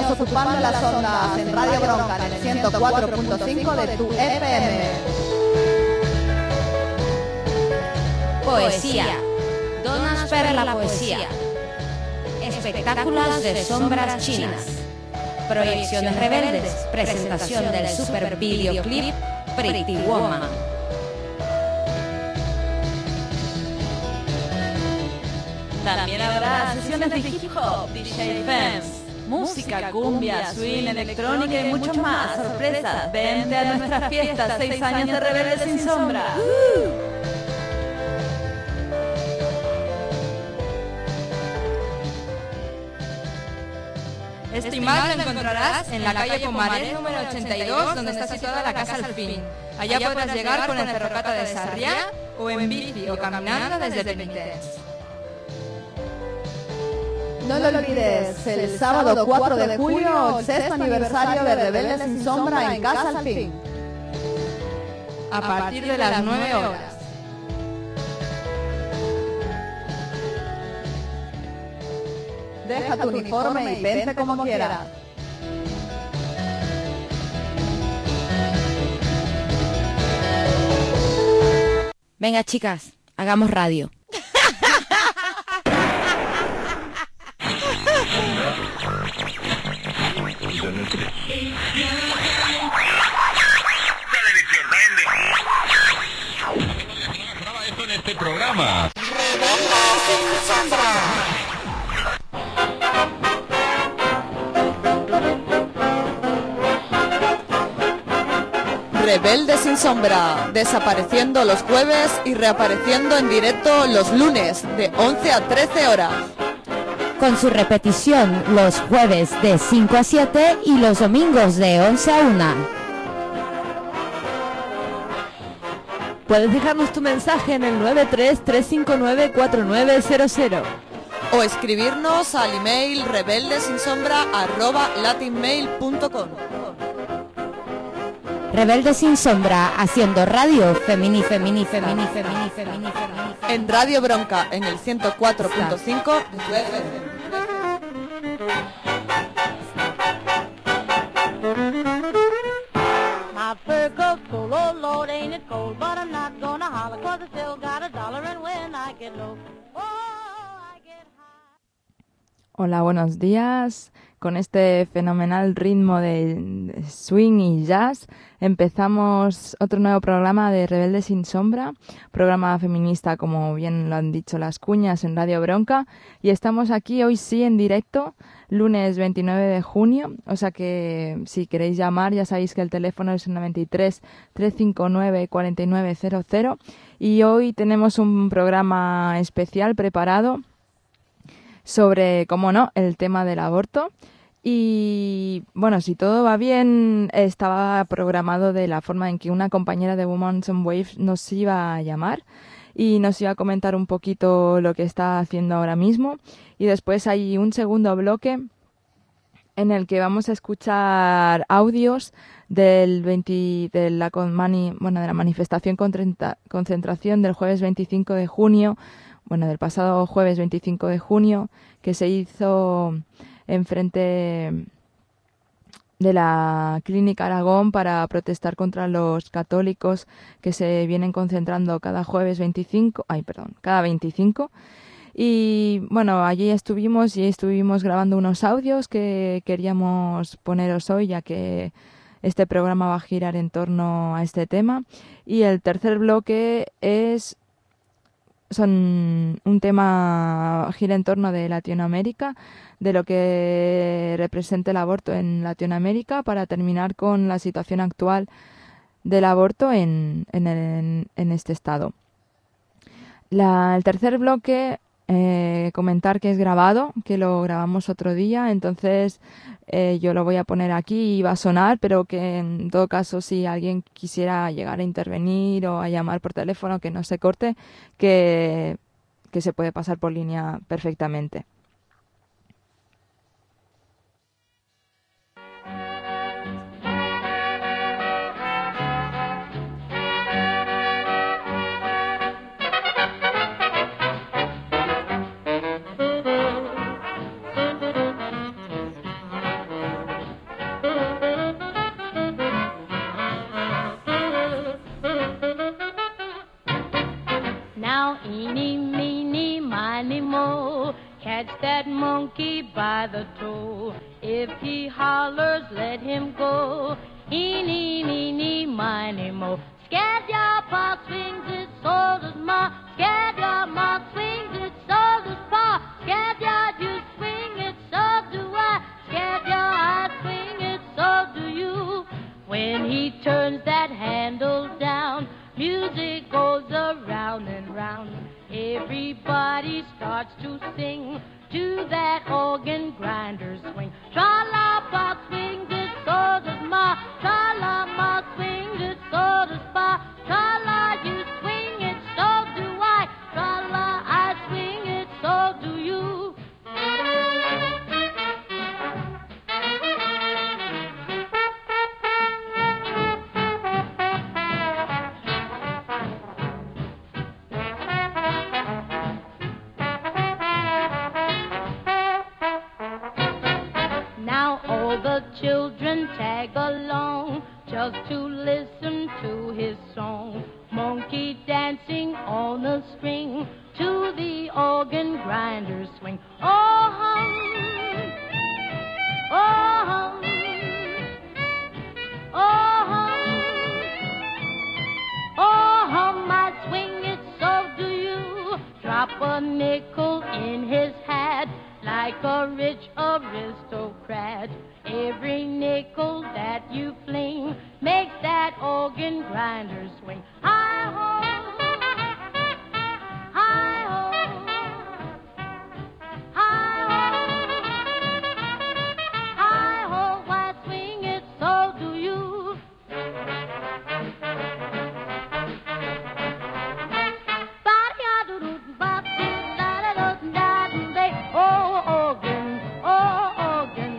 años ocupando las ondas en Radio Bronca en el 104.5 de tu FM. Poesía. Donas per la poesía. Espectáculos de sombras chinas. Proyecciones rebeldes. Presentación del super videoclip Pretty Woman. También habrá sesiones de hip hop, DJ Fems, música, cumbia, swing, electrónica y mucho más. Sorpresas, vente a nuestras fiestas, 6 años de Rebeldes sin Sombra. Este imagen lo encontrarás en la calle Pomarés número 82, donde está situada la Casa Alfín. Allá podrás llegar con el ferrocata de Sarriá o en bici o caminando desde Penitents. No lo olvides, el sábado 4 de julio, el 6º aniversario de Rebeldes sin Sombra en Casa Alfín. A partir de las 9 horas. Deja tu uniforme y vente como quieras. Venga, chicas, hagamos radio. Esto en este programa. Rebelde sin Sombra, desapareciendo los jueves y reapareciendo en directo los lunes de 11 a 13 horas. Con su repetición los jueves de 5 a 7 y los domingos de 11 a 1. Puedes dejarnos tu mensaje en el 93-359-4900 o escribirnos al email rebeldesinsombra@latinmail.com. Rebelde sin Sombra, haciendo radio femini. En Radio Bronca, en el 104.5 de tu FM. My fur coat full, oh Lord, ain't it cold, but I'm not gonna holler, 'cause I still got a dollar, and when I get low, oh, I get high. Hola, buenos días. Con este fenomenal ritmo de swing y jazz empezamos otro nuevo programa de Rebeldes sin Sombra, programa feminista, como bien lo han dicho las cuñas, en Radio Bronca, y estamos aquí hoy sí en directo, lunes 29 de junio, o sea que si queréis llamar ya sabéis que el teléfono es el 93-359-4900, y hoy tenemos un programa especial preparado sobre, como no, el tema del aborto. Y bueno, si todo va bien, estaba programado de la forma en que una compañera de Women on Waves nos iba a llamar y nos iba a comentar un poquito lo que está haciendo ahora mismo. Y después hay un segundo bloque en el que vamos a escuchar audios de la manifestación concentración del jueves 25 de junio, del pasado jueves 25 de junio, que se hizo enfrente de la Clínica Aragón para protestar contra los católicos que se vienen concentrando cada 25. Y bueno, allí estuvimos grabando unos audios que queríamos poneros hoy, ya que este programa va a girar en torno a este tema. Y el tercer bloque un tema gira en torno de Latinoamérica, de lo que representa el aborto en Latinoamérica, para terminar con la situación actual del aborto en este estado. El tercer bloque, comentar que es grabado, que lo grabamos otro día, entonces yo lo voy a poner aquí y va a sonar, pero que en todo caso si alguien quisiera llegar a intervenir o a llamar por teléfono, que no se corte, que se puede pasar por línea perfectamente. Now eeny, meeny, miny, moe, catch that monkey by the toe. If he hollers, let him go. Eeny, meeny, miny, moe. Scared your pa swings it, so does ma. Scared your ma swings it, so does pa. Scared your you swing it, so do I. Scared your I swing it, so do you. When he turns that handle down, music goes around and round. Everybody starts to sing to that organ grinder swing. Tra-la-pa swings it, so does ma. Tra-la-ma swings it, so does pa. Tra-la, you swing it, so do I. Tra-la, I swing it, so do you. Now all the children tag along just to listen to his song. Monkey dancing on a string to the organ grinder swing. Oh hum, oh hum, oh hum, oh hum, I swing it, so do you. Drop a nickel in his hat like a rich aristocrat. Every nickel that you fling makes that organ grinder swing. Hi-ho, hi-ho, hi-ho, hi-ho, I swing it, so do you. Oh, organ, oh, organ.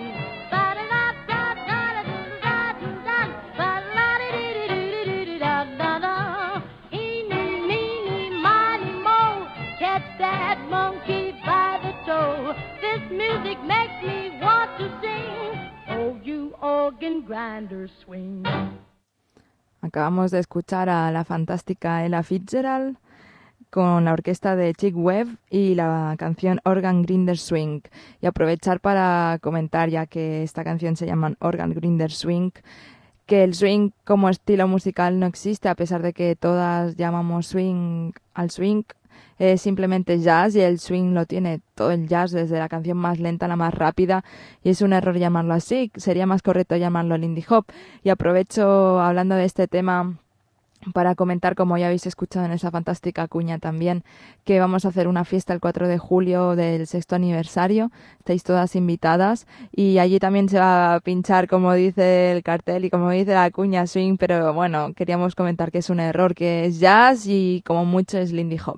Eeny, meeny, miny, moe, catch that monkey by the toe. This music makes me want to sing. Oh, you organ grinder swing. Acabamos de escuchar a la fantástica Ella Fitzgerald con la orquesta de Chick Webb y la canción Organ Grinder Swing. Y aprovechar para comentar, ya que esta canción se llama Organ Grinder Swing, que el swing como estilo musical no existe, a pesar de que todas llamamos swing al swing. Es simplemente jazz y el swing lo tiene todo el jazz, desde la canción más lenta a la más rápida, y es un error llamarlo así. Sería más correcto llamarlo Lindy Hop. Y aprovecho, hablando de este tema, para comentar, como ya habéis escuchado en esa fantástica cuña también, que vamos a hacer una fiesta el 4 de julio del 6º aniversario. Estáis todas invitadas y allí también se va a pinchar, como dice el cartel y como dice la cuña, swing, pero bueno, queríamos comentar que es un error, que es jazz y como mucho es Lindy Hop.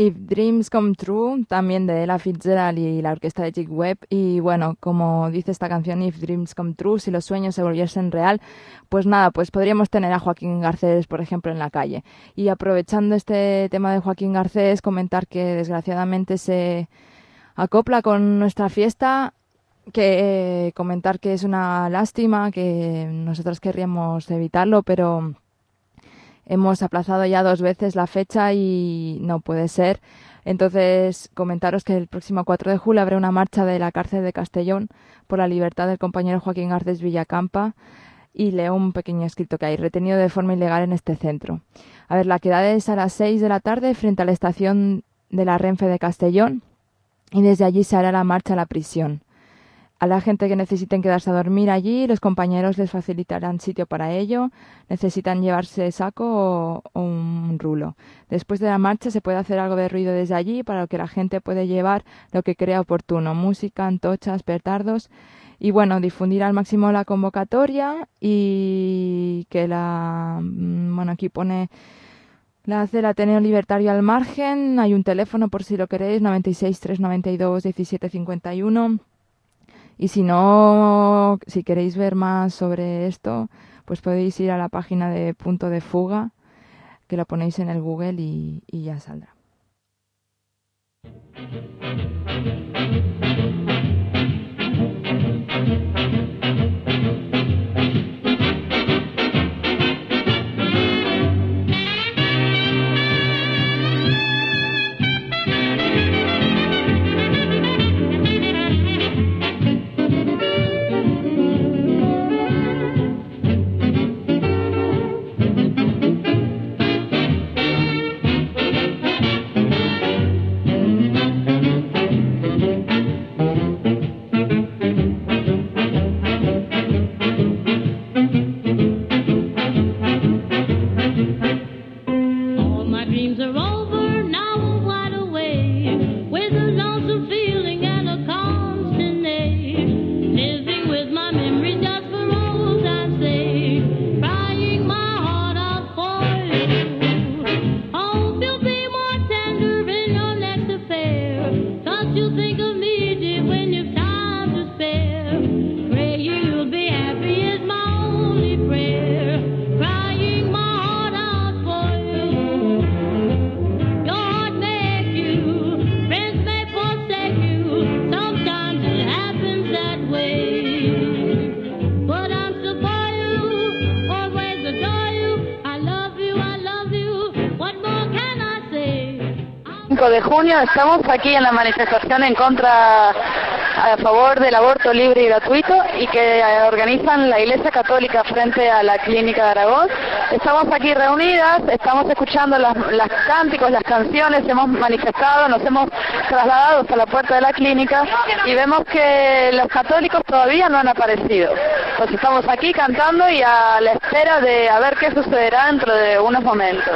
If Dreams Come True, también de Ella Fitzgerald y la orquesta de Chick Webb. Y bueno, como dice esta canción, If Dreams Come True, si los sueños se volviesen real, pues nada, pues podríamos tener a Joaquín Garcés, por ejemplo, en la calle. Y aprovechando este tema de Joaquín Garcés, comentar que desgraciadamente se acopla con nuestra fiesta, que comentar que es una lástima, que nosotros querríamos evitarlo, pero hemos aplazado ya 2 veces la fecha y no puede ser. Entonces, comentaros que el próximo 4 de julio habrá una marcha de la cárcel de Castellón por la libertad del compañero Joaquín Garcés Villacampa, y leo un pequeño escrito que hay: retenido de forma ilegal en este centro. A ver, la quedada es a las 6 de la tarde frente a la estación de la Renfe de Castellón, y desde allí se hará la marcha a la prisión. A la gente que necesiten quedarse a dormir allí, los compañeros les facilitarán sitio para ello. Necesitan llevarse saco o un rulo. Después de la marcha se puede hacer algo de ruido desde allí, para lo que la gente puede llevar lo que crea oportuno: música, antorchas, petardos. Y bueno, difundir al máximo la convocatoria, y que aquí pone... La hace el Ateneo Libertario Al Margen. Hay un teléfono por si lo queréis, 96 392 1751. Y si no, si queréis ver más sobre esto, pues podéis ir a la página de Punto de Fuga, que la ponéis en el Google y ya saldrá. De junio estamos aquí en la manifestación en contra, a favor del aborto libre y gratuito, y que organizan la Iglesia Católica frente a la Clínica de Aragón. Estamos aquí reunidas, estamos escuchando las cánticos, las canciones, hemos manifestado, nos hemos trasladado hasta la puerta de la clínica y vemos que los católicos todavía no han aparecido. Pues estamos aquí cantando y a la espera de a ver qué sucederá dentro de unos momentos.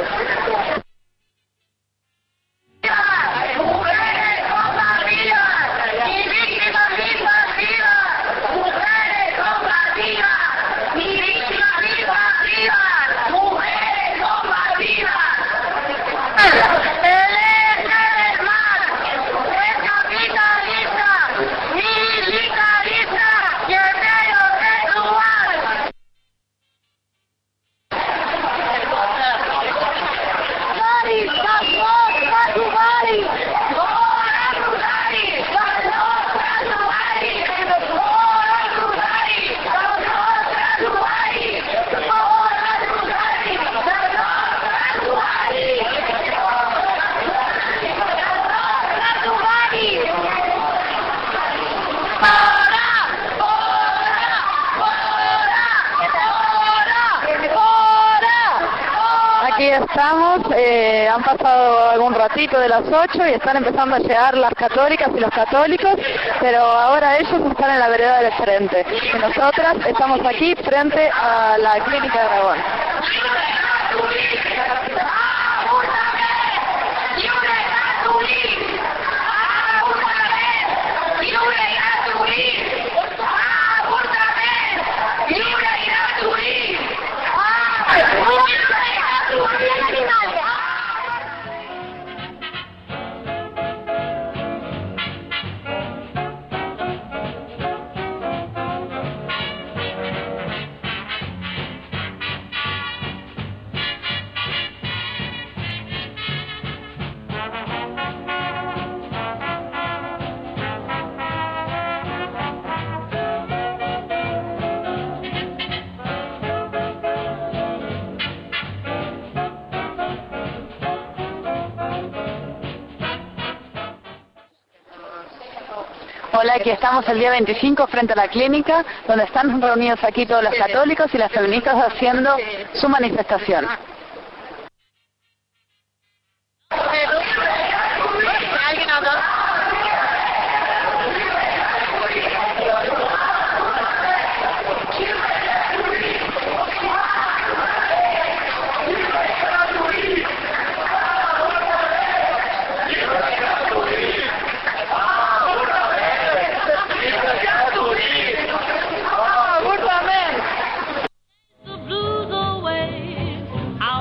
Estamos, han pasado algún ratito de las 8 y están empezando a llegar las católicas y los católicos, pero ahora ellos están en la vereda del frente. Y nosotras estamos aquí frente a la Clínica de Aragón. Hola, aquí estamos el día 25 frente a la clínica, donde están reunidos aquí todos los católicos y las feministas haciendo su manifestación. The blues away.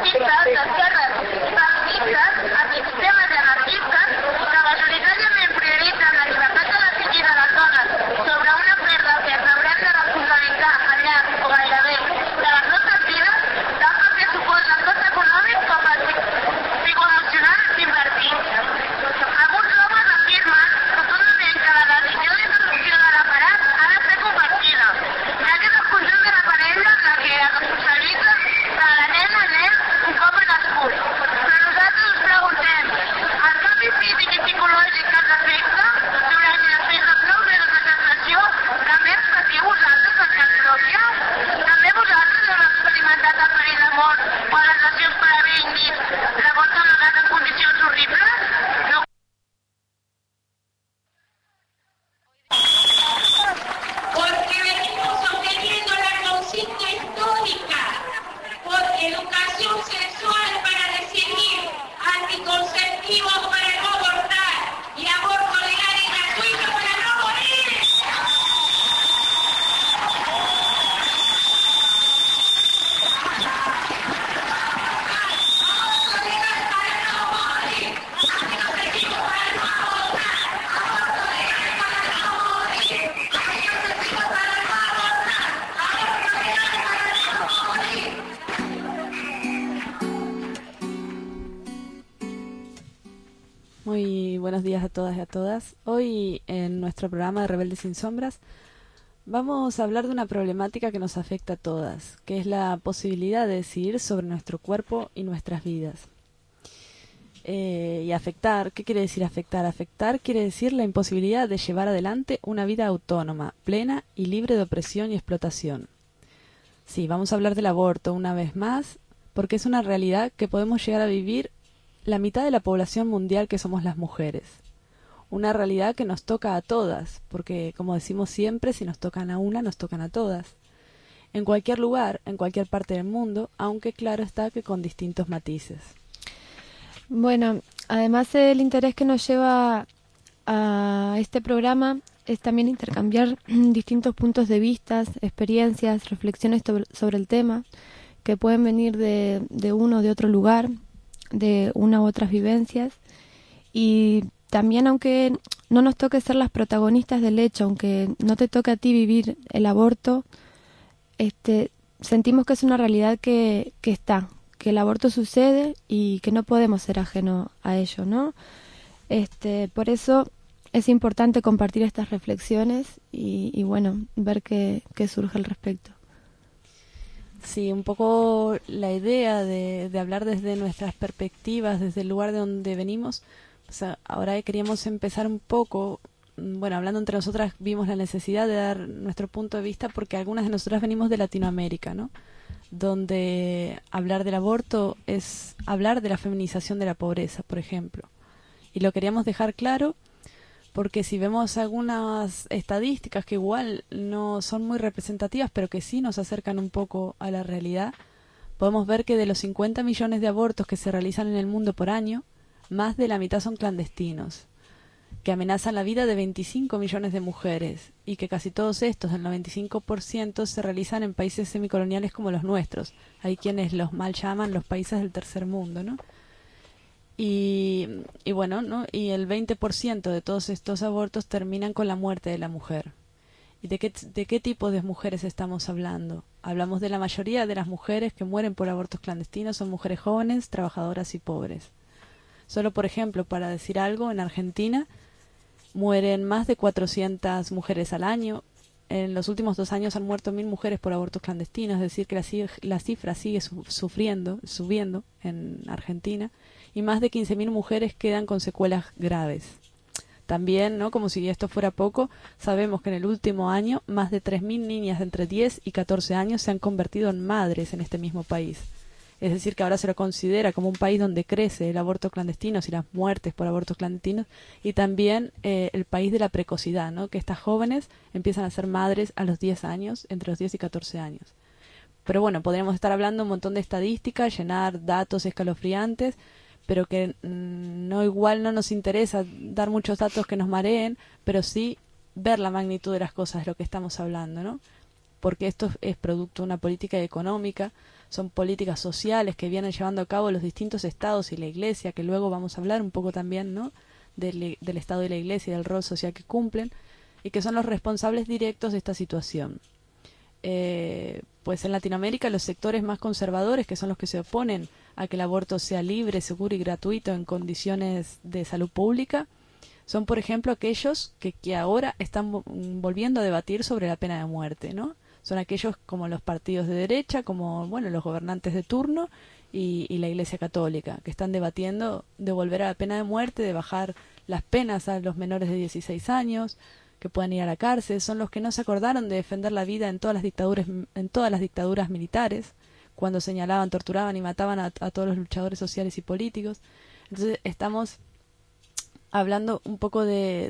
progressistes, d'esquerres feministes, antisistema i anarquistes que majoritàriament prioritzen la llibertat de decidir de les dones sobre un afer del que ens haurem de responsabilitzar al llarg o gairebé de les nostres vides, tant pel que suposa el cost econòmic com el psicoemocional d'invertir. Alguns homes afirmen rotundament que la decisió d'interrupció de l'embaràs ha de ser compartida, ja que és el conjunt de la parella la que es responsabilitza de la nena o nen un cop ha nascut. Però nosaltres ens preguntem, el canvi físic i psicològic que ens afecta durant i després dels 9 mesos de gestació també ens patiu vosaltres en carn pròpia? També vosaltres heu experimentat el perill de mort o les lesions per haver indit la vostra amagat en condicions horribles? No. Porque venimos sosteniendo la consigna histórica por educación sexual para decidir, anticonceptivos para no abortar y aborto legal y gratuito para no morir. Aborto legal para no morir, anticonceptivos para no abortar, aborto legal para no morir, anticonceptivos para no abortar, aborto legal para no morir. Muy buenos días a todas y a todas. Hoy en nuestro programa de Rebeldes sin Sombras vamos a hablar de una problemática que nos afecta a todas, que es la posibilidad de decidir sobre nuestro cuerpo y nuestras vidas. Y afectar, ¿qué quiere decir afectar? Afectar quiere decir la imposibilidad de llevar adelante una vida autónoma, plena y libre de opresión y explotación. Sí, vamos a hablar del aborto una vez más, porque es una realidad que podemos llegar a vivir la mitad de la población mundial, que somos las mujeres. Una realidad que nos toca a todas, porque como decimos siempre, si nos tocan a una, nos tocan a todas. En cualquier lugar, en cualquier parte del mundo, aunque claro está que con distintos matices. Bueno, además el interés que nos lleva a este programa es también intercambiar distintos puntos de vista, experiencias, reflexiones sobre el tema, que pueden venir de uno o de otro lugar, de una u otras vivencias, y también, aunque no nos toque ser las protagonistas del hecho, aunque no te toque a ti vivir el aborto, sentimos que es una realidad que está, que el aborto sucede y que no podemos ser ajenos a ello, ¿no? Por eso es importante compartir estas reflexiones y bueno, ver qué surge al respecto. Sí, un poco la idea de hablar desde nuestras perspectivas, desde el lugar de donde venimos. O sea, ahora queríamos empezar un poco, bueno, hablando entre nosotras, vimos la necesidad de dar nuestro punto de vista porque algunas de nosotras venimos de Latinoamérica, ¿no? Donde hablar del aborto es hablar de la feminización de la pobreza, por ejemplo. Y lo queríamos dejar claro porque si vemos algunas estadísticas que igual no son muy representativas, pero que sí nos acercan un poco a la realidad, podemos ver que de los 50 millones de abortos que se realizan en el mundo por año, más de la mitad son clandestinos, que amenazan la vida de 25 millones de mujeres, y que casi todos estos, el 95%, se realizan en países semicoloniales como los nuestros. Hay quienes los mal llaman los países del tercer mundo, ¿no? Y bueno, ¿no? Y el 20% de todos estos abortos terminan con la muerte de la mujer. ¿Y de qué tipo de mujeres estamos hablando? Hablamos de la mayoría de las mujeres que mueren por abortos clandestinos, son mujeres jóvenes, trabajadoras y pobres. Solo, por ejemplo, para decir algo, en Argentina mueren más de 400 mujeres al año. En los últimos 2 años han muerto 1000 mujeres por abortos clandestinos, es decir, que la cifra sigue subiendo en Argentina, y más de 15.000 mujeres quedan con secuelas graves. También, ¿no? Como si esto fuera poco, sabemos que en el último año más de 3.000 niñas de entre 10 y 14 años se han convertido en madres en este mismo país. Es decir, que ahora se lo considera como un país donde crece el aborto clandestino y las muertes por abortos clandestinos, y también el país de la precocidad, ¿no? Que estas jóvenes empiezan a ser madres a los 10 años, entre los 10 y 14 años. Pero bueno, podríamos estar hablando un montón de estadísticas, llenar datos escalofriantes, pero que igual no nos interesa dar muchos datos que nos mareen, pero sí ver la magnitud de las cosas de lo que estamos hablando, ¿no? Porque esto es producto de una política económica son políticas sociales que vienen llevando a cabo los distintos estados y la Iglesia, que luego vamos a hablar un poco también, ¿no?, del Estado y la Iglesia y del rol social que cumplen, y que son los responsables directos de esta situación. Pues en Latinoamérica los sectores más conservadores, que son los que se oponen a que el aborto sea libre, seguro y gratuito en condiciones de salud pública, son, por ejemplo, aquellos que ahora están volviendo a debatir sobre la pena de muerte, ¿no? Son aquellos como los partidos de derecha, como, bueno, los gobernantes de turno y la Iglesia Católica, que están debatiendo de volver a la pena de muerte, de bajar las penas a los menores de 16 años, que puedan ir a la cárcel. Son los que no se acordaron de defender la vida en todas las dictaduras militares, cuando señalaban, torturaban y mataban a todos los luchadores sociales y políticos. Entonces estamos hablando un poco de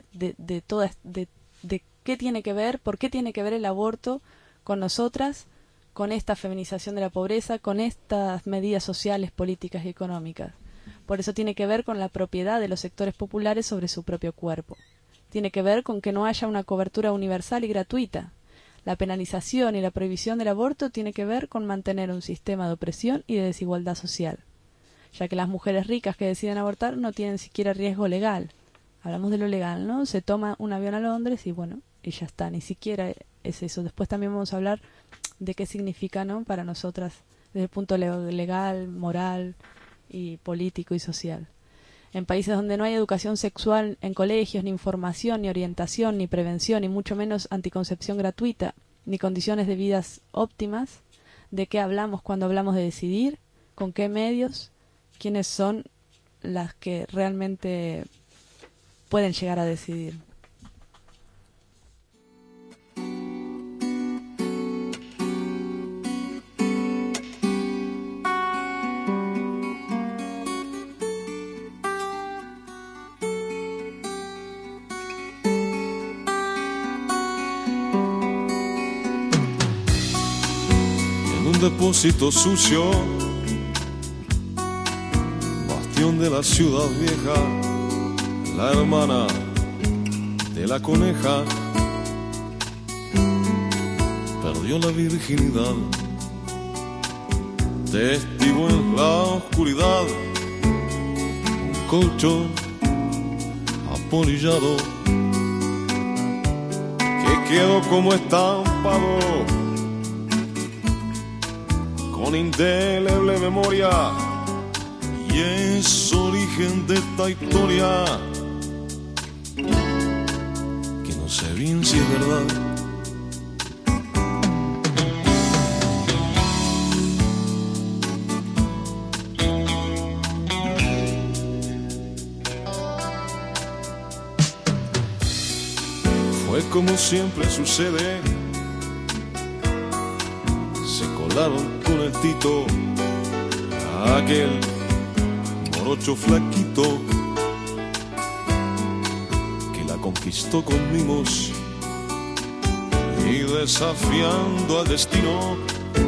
qué tiene que ver, por qué tiene que ver el aborto con nosotras, con esta feminización de la pobreza, con estas medidas sociales, políticas y económicas. Por eso tiene que ver con la propiedad de los sectores populares sobre su propio cuerpo. Tiene que ver con que no haya una cobertura universal y gratuita. La penalización y la prohibición del aborto tiene que ver con mantener un sistema de opresión y de desigualdad social, ya que las mujeres ricas que deciden abortar no tienen siquiera riesgo legal. Hablamos de lo legal, ¿no? Se toma un avión a Londres y bueno, y ya está, ni siquiera es eso. Después también vamos a hablar de qué significa, ¿no?, para nosotras desde el punto legal, moral y político y social. En países donde no hay educación sexual en colegios, ni información, ni orientación, ni prevención, ni mucho menos anticoncepción gratuita, ni condiciones de vidas óptimas, ¿de qué hablamos cuando hablamos de decidir? ¿Con qué medios? ¿Quiénes son las que realmente pueden llegar a decidir? Depósito sucio, bastión de la ciudad vieja, la hermana de la coneja perdió la virginidad, testigo en la oscuridad, un colchón apolillado que quedó como estampado con indeleble memoria, y es origen de esta historia que no sé bien si es verdad. Fue como siempre sucede, se colaron con el Tito, aquel morocho flaquito que la conquistó con mimos y desafiando al destino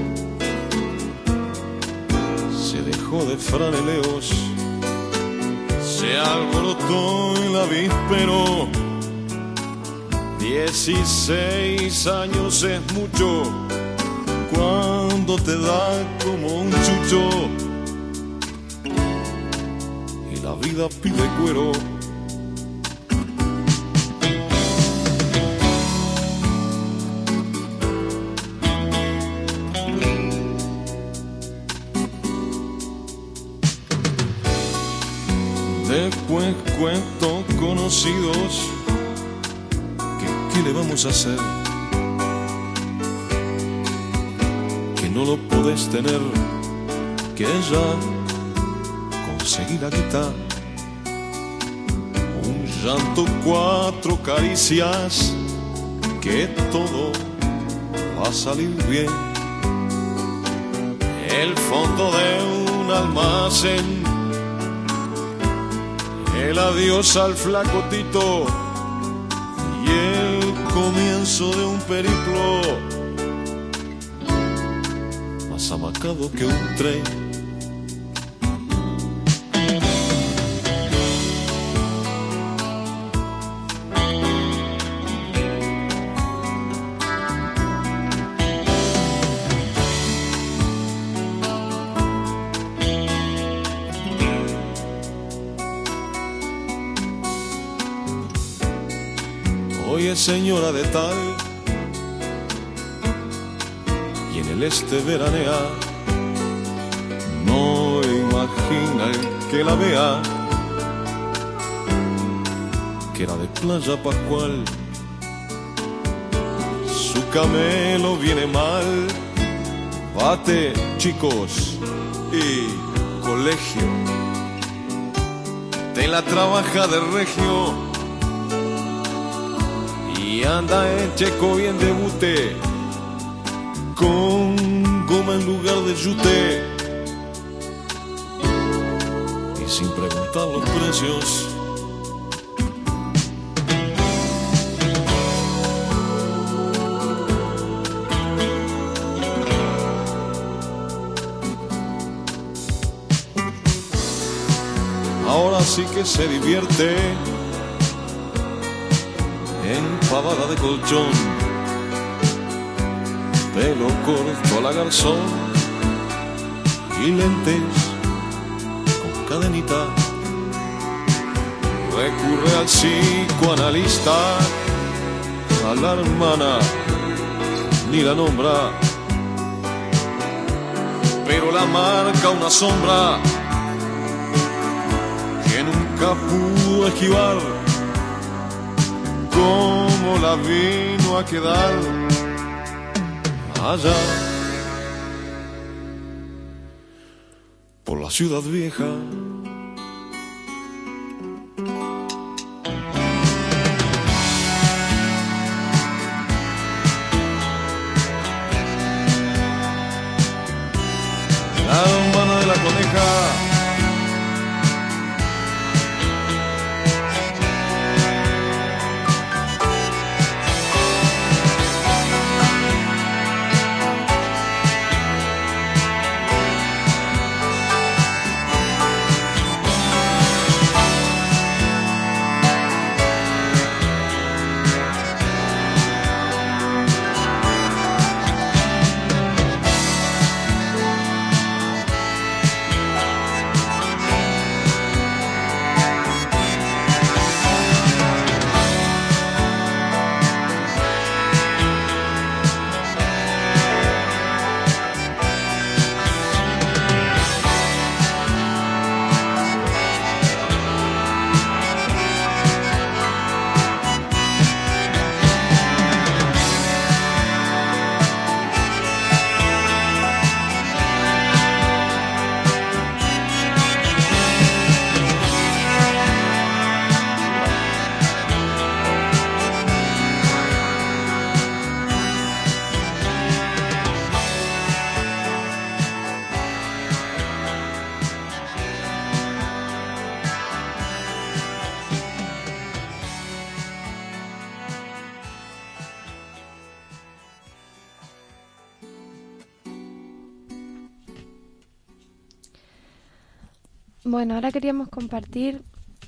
se dejó de franeleos, se alborotó en la víspero. 16 años es mucho cuando te da como un chucho y la vida pide cuero. Después cuento conocidos que ¿qué le vamos a hacer? No lo podés tener, que ella conseguí la guitarra, un llanto, 4 caricias, que todo va a salir bien. El fondo de un almacén, el adiós al flaco Tito y el comienzo de un periplo amacado que un tren. hoy es señora de tal, y en el este veranea, no imagina el que la vea, que era de Playa Pascual, su camelo viene mal, bate, chicos, y colegio, de la trabaja de regio, y anda en Checo y en debute, con goma en lugar de yute, y sin preguntar los precios. Ahora sí que se divierte en pavada de colchón, pelo corto a la garzón y lentes con cadenita. Recurre al psicoanalista, a la hermana ni la nombra, pero la marca una sombra que nunca pudo esquivar. Cómo la vino a quedar allá por la ciudad vieja. La hermana de la coneja, Bueno, ahora queríamos compartir.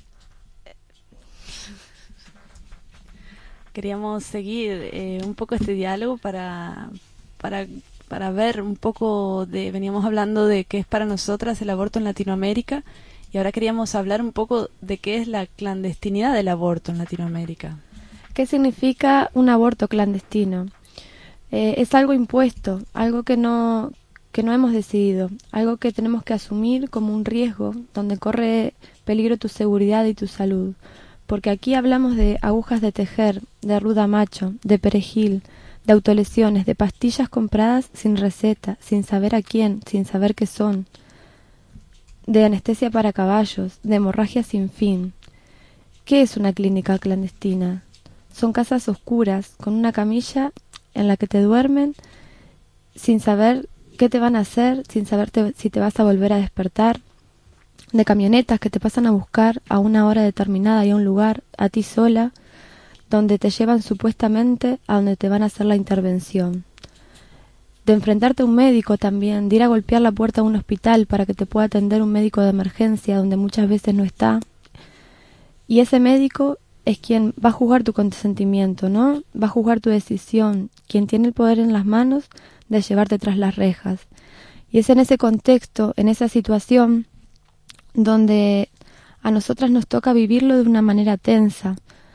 Queríamos seguir un poco este diálogo para ver un poco de... Veníamos hablando de qué es para nosotras el aborto en Latinoamérica y ahora queríamos hablar un poco de qué es la clandestinidad del aborto en Latinoamérica. ¿Qué significa un aborto clandestino? Es algo impuesto, algo que no hemos decidido, algo que tenemos que asumir como un riesgo donde corre peligro tu seguridad y tu salud, porque aquí hablamos de agujas de tejer, de ruda macho, de perejil, de autolesiones, de pastillas compradas sin receta, sin saber a quién, sin saber qué son, de anestesia para caballos, de hemorragia sin fin. ¿Qué es una clínica clandestina? Son casas oscuras, con una camilla en la que te duermen sin saber qué te van a hacer, sin saber si te vas a volver a despertar, de camionetas que te pasan a buscar a una hora determinada y a un lugar, a ti sola, donde te llevan supuestamente a donde te van a hacer la intervención. De enfrentarte a un médico también, de ir a golpear la puerta de un hospital para que te pueda atender un médico de emergencia donde muchas veces no está. Y ese médico es quien va a juzgar tu consentimiento, ¿no? Va a juzgar tu decisión, quien tiene el poder en las manos de llevarte tras las rejas. Y es en ese contexto, en esa situación, donde a nosotras nos toca vivirlo de una manera tensa,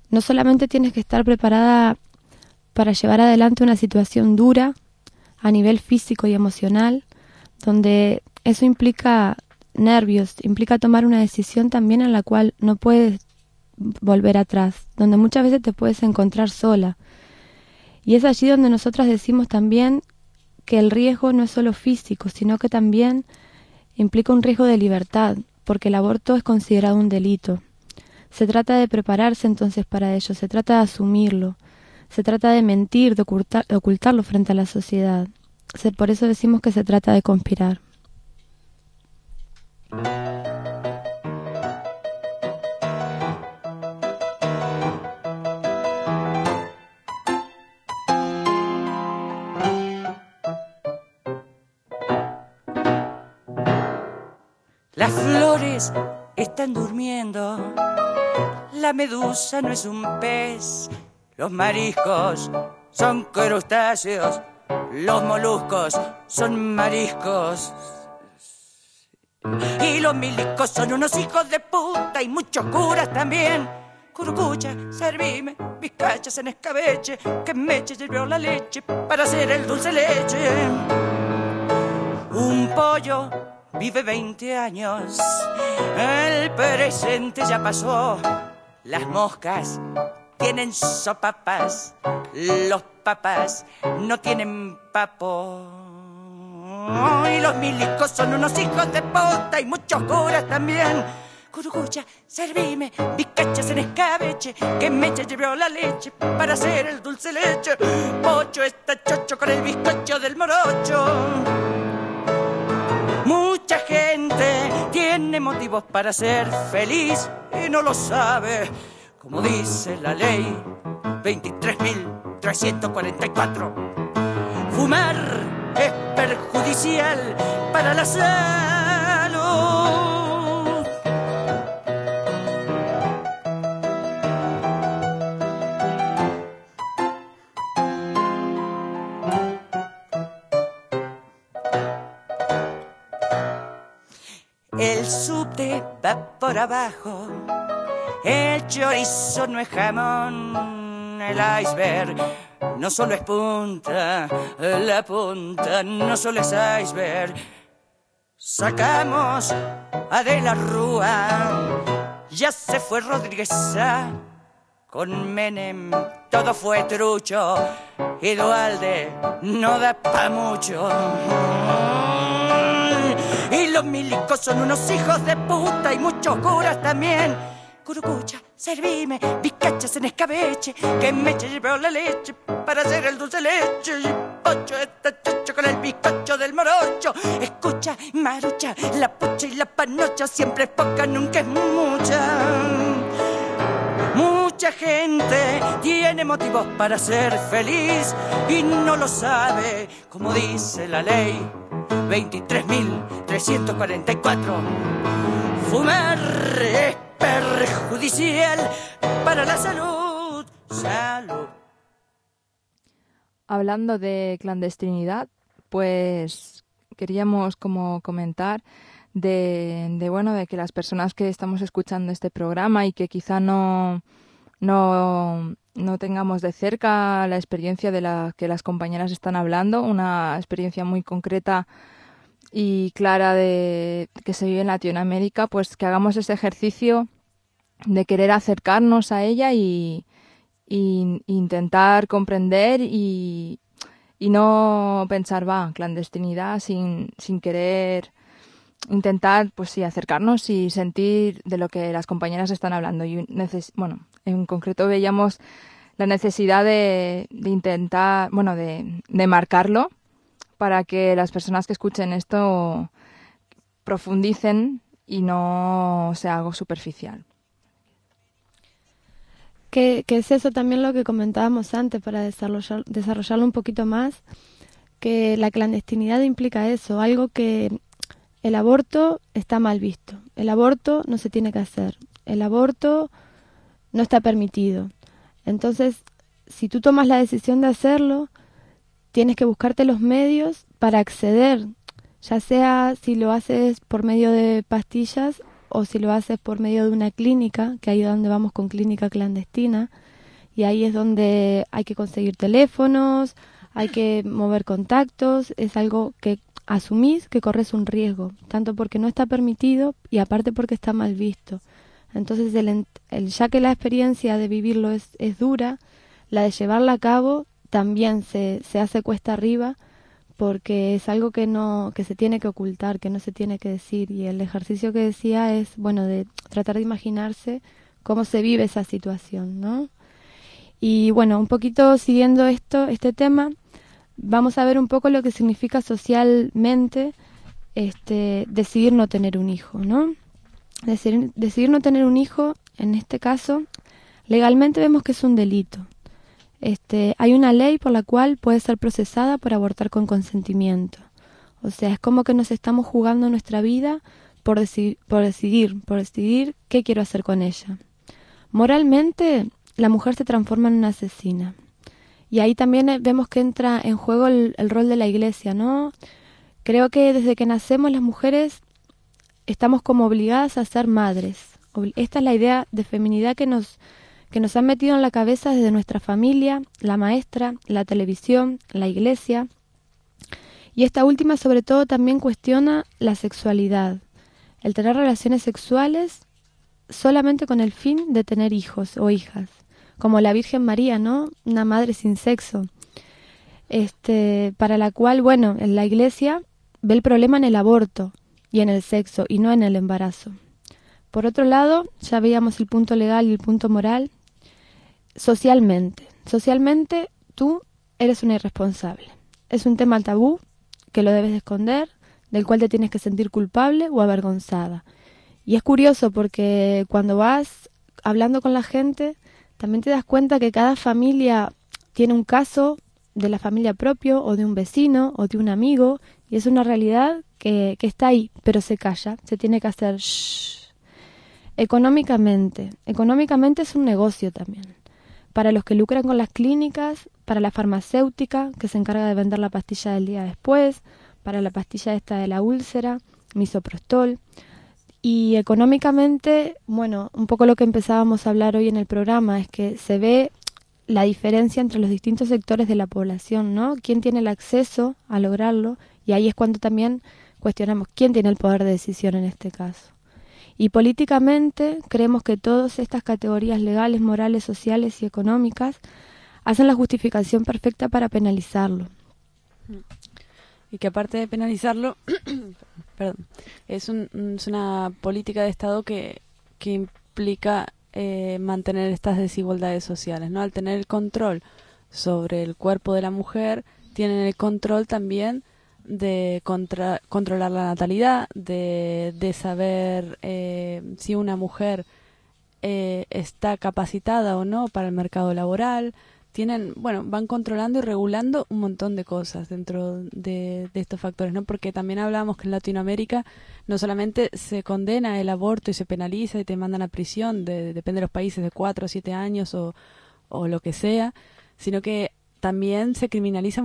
no solamente tienes que estar preparada para llevar adelante una situación dura a nivel físico y emocional, donde eso implica nervios, implica tomar una decisión también en la cual no puedes volver atrás, donde muchas veces te puedes encontrar sola. Y es allí donde nosotras decimos también que el riesgo no es solo físico, sino que también implica un riesgo de libertad, porque el aborto es considerado un delito. Se trata de prepararse entonces para ello, se trata de asumirlo, se trata de mentir, de ocultarlo frente a la sociedad. Por eso decimos que se trata de conspirar. Las flores están durmiendo, la medusa no es un pez, los mariscos son crustáceos, los moluscos son mariscos. Y los milicos son unos hijos de puta y muchos curas también. Curucucha, servime, bizcachas en escabeche, que Meche hirvió la leche para hacer el dulce leche. Un pollo vive 20 años, el presente ya pasó. Las moscas tienen sopapas, los papas no tienen papo. Y los milicos son unos hijos de puta y muchos curas también. Curucucha, servime, bizcachas en escabeche, que Meche hirvió la leche para hacer el dulce leche. Pocho está chocho con el bizcocho del morocho. Mucha gente tiene motivos para ser feliz y no lo sabe, como dice la ley 23.344. Fumar es perjudicial para la salud. El subte va por abajo, el chorizo no es jamón, el iceberg no solo es punta, la punta no solo es iceberg. Sacamos a De la Rúa, ya se fue Rodríguez Sá, con Menem todo fue trucho, y Duhalde no da pa' mucho. Y los milicos son unos hijos de puta y muchos curas también. Curucucha, servime, bizcachas en escabeche, que Meche hirvió la leche para hacer el dulce leche. Y Pocho está chocho con el bizcocho del morocho. Escucha, marucha, la pucha y la panocha, siempre es poca, nunca es mucha. Mucha gente tiene motivos para ser feliz y no lo sabe, como dice la ley 23.344. Fumar es perjudicial para la salud. Salud. Hablando de clandestinidad, pues queríamos como comentar de que las personas que estamos escuchando este programa y que quizá no tengamos de cerca la experiencia de la que las compañeras están hablando, una experiencia muy concreta y clara de que se vive en Latinoamérica, pues que hagamos ese ejercicio de querer acercarnos a ella y intentar comprender y no pensar, clandestinidad sin querer, intentar, pues sí, acercarnos y sentir de lo que las compañeras están hablando. Y en concreto veíamos la necesidad de intentar, de marcarlo para que las personas que escuchen esto profundicen y no sea algo superficial. Que es eso también lo que comentábamos antes, para desarrollarlo un poquito más, que la clandestinidad implica eso, algo que el aborto está mal visto, el aborto no se tiene que hacer, el aborto no está permitido. Entonces, si tú tomas la decisión de hacerlo, tienes que buscarte los medios para acceder, ya sea si lo haces por medio de pastillas o si lo haces por medio de una clínica, que ahí es donde vamos con clínica clandestina, y ahí es donde hay que conseguir teléfonos, hay que mover contactos, es algo que asumís que corres un riesgo, tanto porque no está permitido y aparte porque está mal visto. Entonces, ya que la experiencia de vivirlo es dura, la de llevarla a cabo también se hace cuesta arriba, porque es algo que se tiene que ocultar, que no se tiene que decir. Y el ejercicio que decía es, bueno, de tratar de imaginarse cómo se vive esa situación, ¿no? Y bueno, un poquito siguiendo este tema, vamos a ver un poco lo que significa socialmente decidir no tener un hijo, ¿no? Decidir no tener un hijo, en este caso, legalmente vemos que es un delito. Hay una ley por la cual puede ser procesada por abortar con consentimiento. O sea, es como que nos estamos jugando nuestra vida por decidir qué quiero hacer con ella. Moralmente, la mujer se transforma en una asesina. Y ahí también vemos que entra en juego el rol de la Iglesia, ¿no? Creo que desde que nacemos las mujeres estamos como obligadas a ser madres. Esta es la idea de feminidad que nos han metido en la cabeza desde nuestra familia, la maestra, la televisión, la Iglesia. Y esta última sobre todo también cuestiona la sexualidad, el tener relaciones sexuales solamente con el fin de tener hijos o hijas, como la Virgen María, ¿no? Una madre sin sexo, para la cual, bueno, en la Iglesia ve el problema en el aborto y en el sexo y no en el embarazo. Por otro lado, ya veíamos el punto legal y el punto moral. Socialmente tú eres una irresponsable. Es un tema tabú que lo debes de esconder, del cual te tienes que sentir culpable o avergonzada. Y es curioso porque cuando vas hablando con la gente, también te das cuenta que cada familia tiene un caso de la familia propio o de un vecino o de un amigo, y es una realidad que está ahí, pero se calla, se tiene que hacer shh. Económicamente es un negocio también. Para los que lucran con las clínicas, para la farmacéutica que se encarga de vender la pastilla del día después, para la pastilla esta de la úlcera, misoprostol. Y económicamente, bueno, un poco lo que empezábamos a hablar hoy en el programa es que se ve la diferencia entre los distintos sectores de la población, ¿no? ¿Quién tiene el acceso a lograrlo? Y ahí es cuando también cuestionamos quién tiene el poder de decisión en este caso. Y políticamente creemos que todas estas categorías legales, morales, sociales y económicas hacen la justificación perfecta para penalizarlo. Y que aparte de penalizarlo, perdón, es una política de Estado que implica mantener estas desigualdades sociales, ¿no? Al tener el control sobre el cuerpo de la mujer, tienen el control también de controlar la natalidad, de saber si una mujer está capacitada o no para el mercado laboral. Van controlando y regulando un montón de cosas dentro de estos factores, ¿no? Porque también hablamos que en Latinoamérica no solamente se condena el aborto y se penaliza y te mandan a prisión, depende de los países, de 4 o 7 años o lo que sea, sino que también se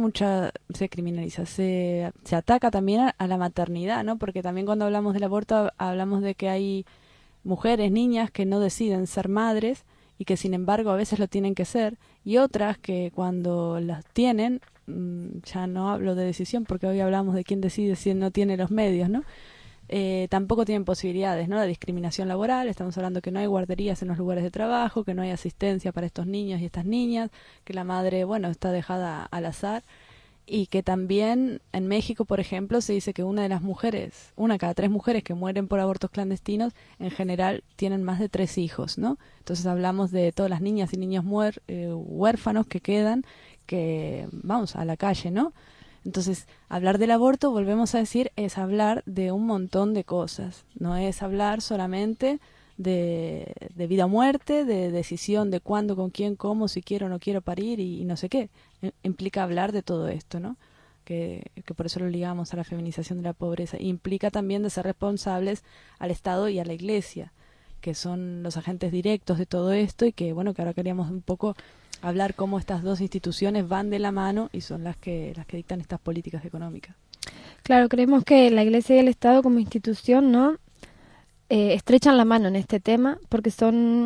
ataca también a la maternidad, ¿no? Porque también cuando hablamos del aborto hablamos de que hay mujeres, niñas que no deciden ser madres y que sin embargo a veces lo tienen que ser, y otras que cuando las tienen, ya no hablo de decisión porque hoy hablamos de quién decide si no tiene los medios, ¿no? Tampoco tienen posibilidades, ¿no? La discriminación laboral, estamos hablando que no hay guarderías en los lugares de trabajo, que no hay asistencia para estos niños y estas niñas, que la madre, está dejada al azar, y que también en México, por ejemplo, se dice que una de cada 3 mujeres que mueren por abortos clandestinos, en general tienen más de 3 hijos, ¿no? Entonces hablamos de todas las niñas y niños huérfanos que quedan, que vamos a la calle, ¿no? Entonces, hablar del aborto, volvemos a decir, es hablar de un montón de cosas. No es hablar solamente de vida o muerte, de decisión de cuándo, con quién, cómo, si quiero o no quiero parir y no sé qué. Implica hablar de todo esto, ¿no? Que por eso lo ligamos a la feminización de la pobreza. Implica también de ser responsables al Estado y a la Iglesia, que son los agentes directos de todo esto, y que ahora queríamos un poco hablar cómo estas dos instituciones van de la mano y son las que dictan estas políticas económicas. Claro, creemos que la Iglesia y el Estado como institución, ¿no?, estrechan la mano en este tema porque son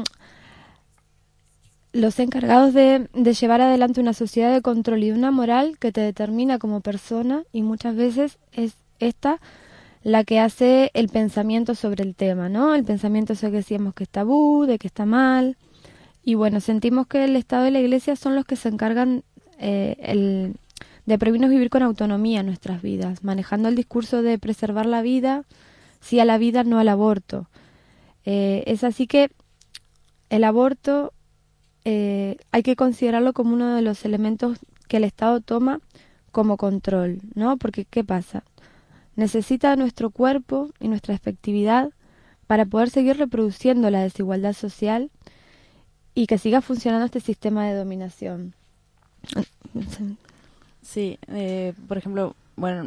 los encargados de llevar adelante una sociedad de control y una moral que te determina como persona, y muchas veces es esta la que hace el pensamiento sobre el tema, ¿no? El pensamiento sobre que decíamos que es tabú, de que está mal. Y bueno, sentimos que el Estado y la Iglesia son los que se encargan de prohibirnos vivir con autonomía en nuestras vidas, manejando el discurso de preservar la vida, sí a la vida, no al aborto. Es así que el aborto hay que considerarlo como uno de los elementos que el Estado toma como control, ¿no? Porque ¿qué pasa? Necesita nuestro cuerpo y nuestra efectividad para poder seguir reproduciendo la desigualdad social y que siga funcionando este sistema de dominación. Sí, por ejemplo, bueno,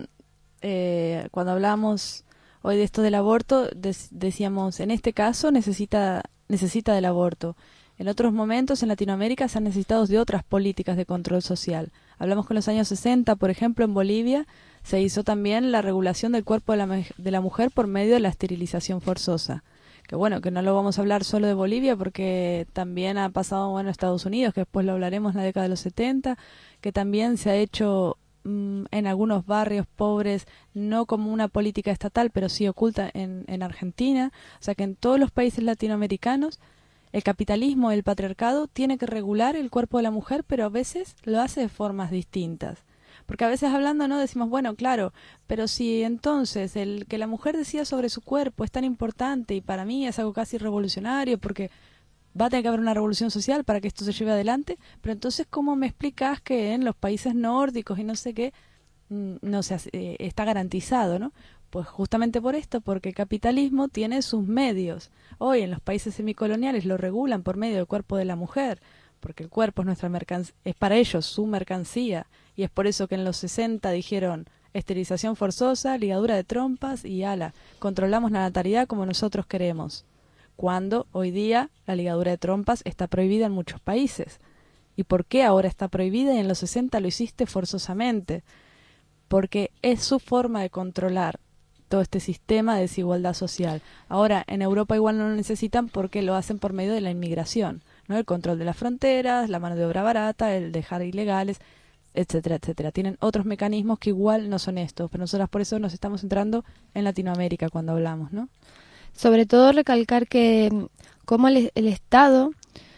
cuando hablábamos hoy de esto del aborto, decíamos, en este caso necesita del aborto. En otros momentos en Latinoamérica se han necesitado de otras políticas de control social. Hablamos que en los años 60, por ejemplo, en Bolivia se hizo también la regulación del cuerpo de la mujer por medio de la esterilización forzosa. Que bueno, que no lo vamos a hablar solo de Bolivia porque también ha pasado, bueno, en Estados Unidos, que después lo hablaremos en la década de los 70, que también se ha hecho en algunos barrios pobres, no como una política estatal, pero sí oculta en Argentina. O sea que en todos los países latinoamericanos el capitalismo, el patriarcado, tiene que regular el cuerpo de la mujer, pero a veces lo hace de formas distintas. Porque a veces hablando, ¿no? Decimos, bueno, claro, pero si entonces el que la mujer decida sobre su cuerpo es tan importante y para mí es algo casi revolucionario porque va a tener que haber una revolución social para que esto se lleve adelante, pero entonces, ¿cómo me explicas que en los países nórdicos y no sé qué no se está garantizado, ¿no? Pues justamente por esto, porque el capitalismo tiene sus medios. Hoy en los países semicoloniales lo regulan por medio del cuerpo de la mujer, porque el cuerpo es nuestra es para ellos su mercancía, y es por eso que en los 60 dijeron esterilización forzosa, ligadura de trompas y ala, controlamos la natalidad como nosotros queremos. Cuando hoy día la ligadura de trompas está prohibida en muchos países. ¿Y por qué ahora está prohibida y en los 60 lo hiciste forzosamente? Porque es su forma de controlar todo este sistema de desigualdad social. Ahora, en Europa igual no lo necesitan porque lo hacen por medio de la inmigración, ¿no? El control de las fronteras, la mano de obra barata, el dejar ilegales, etcétera, etcétera. Tienen otros mecanismos que igual no son estos, pero nosotras por eso nos estamos centrando en Latinoamérica cuando hablamos, ¿no? Sobre todo recalcar que cómo el Estado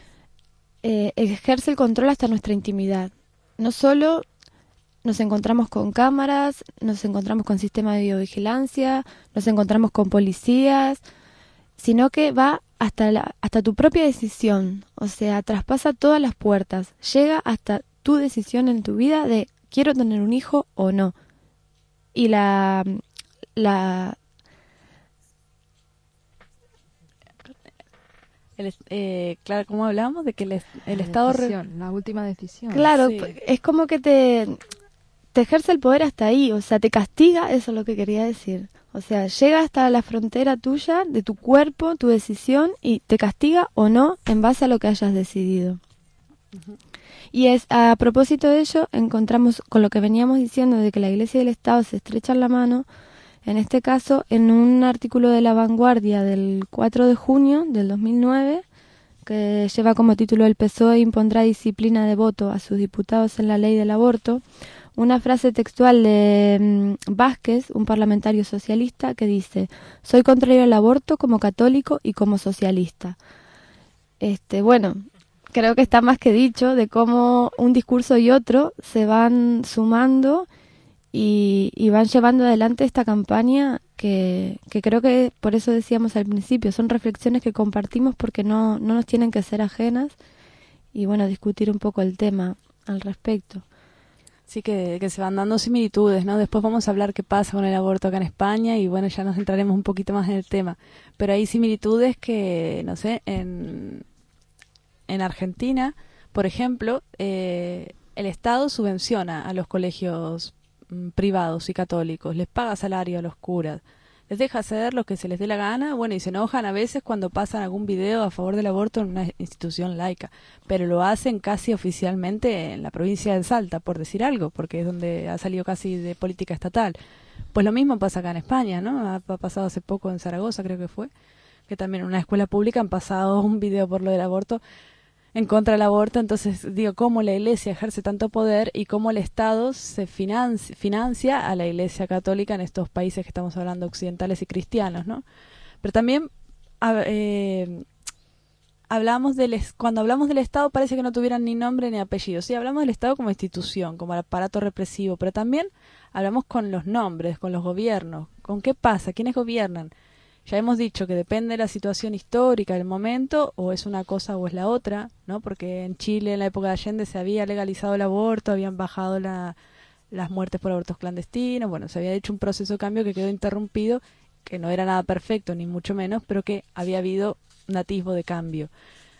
ejerce el control hasta nuestra intimidad. No solo nos encontramos con cámaras, nos encontramos con sistemas de videovigilancia, nos encontramos con policías, sino que va hasta tu propia decisión, o sea, traspasa todas las puertas, llega hasta tu decisión en tu vida de quiero tener un hijo o no. Y claro, como hablamos de que el Estado... la última decisión. Claro, sí. Es como que te ejerce el poder hasta ahí, o sea, te castiga, eso es lo que quería decir. O sea, llega hasta la frontera tuya, de tu cuerpo, tu decisión, y te castiga o no en base a lo que hayas decidido. Uh-huh. Y es a propósito de ello, encontramos con lo que veníamos diciendo de que la Iglesia y el Estado se estrechan la mano, en este caso, en un artículo de La Vanguardia del 4 de junio del 2009, que lleva como título "El PSOE impondrá disciplina de voto a sus diputados en la ley del aborto", una frase textual de Vázquez, un parlamentario socialista, que dice: "Soy contrario al aborto como católico y como socialista". Bueno, creo que está más que dicho de cómo un discurso y otro se van sumando y van llevando adelante esta campaña que creo que, por eso decíamos al principio, son reflexiones que compartimos porque no nos tienen que ser ajenas y, bueno, discutir un poco el tema al respecto. Sí, que se van dando similitudes, ¿no? Después vamos a hablar qué pasa con el aborto acá en España y, bueno, ya nos entraremos un poquito más en el tema. Pero hay similitudes que, no sé, en Argentina, por ejemplo, el Estado subvenciona a los colegios privados y católicos, les paga salario a los curas, les deja hacer lo que se les dé la gana, bueno, y se enojan a veces cuando pasan algún video a favor del aborto en una institución laica, pero lo hacen casi oficialmente en la provincia de Salta, por decir algo, porque es donde ha salido casi de política estatal. Pues lo mismo pasa acá en España, ¿no? Ha pasado hace poco en Zaragoza, creo que fue, que también en una escuela pública han pasado un video por lo del aborto, en contra del aborto. Entonces digo, cómo la Iglesia ejerce tanto poder y cómo el Estado se financia a la Iglesia católica en estos países que estamos hablando, occidentales y cristianos, ¿no? Pero también cuando hablamos del Estado parece que no tuvieran ni nombre ni apellido. Sí, hablamos del Estado como institución, como aparato represivo, pero también hablamos con los nombres, con los gobiernos. ¿Con qué pasa? ¿Quiénes gobiernan? Ya hemos dicho que depende de la situación histórica, del momento, o es una cosa o es la otra, ¿no? Porque en Chile, en la época de Allende, se había legalizado el aborto, habían bajado las muertes por abortos clandestinos, bueno, se había hecho un proceso de cambio que quedó interrumpido, que no era nada perfecto, ni mucho menos, pero que había habido un atisbo de cambio.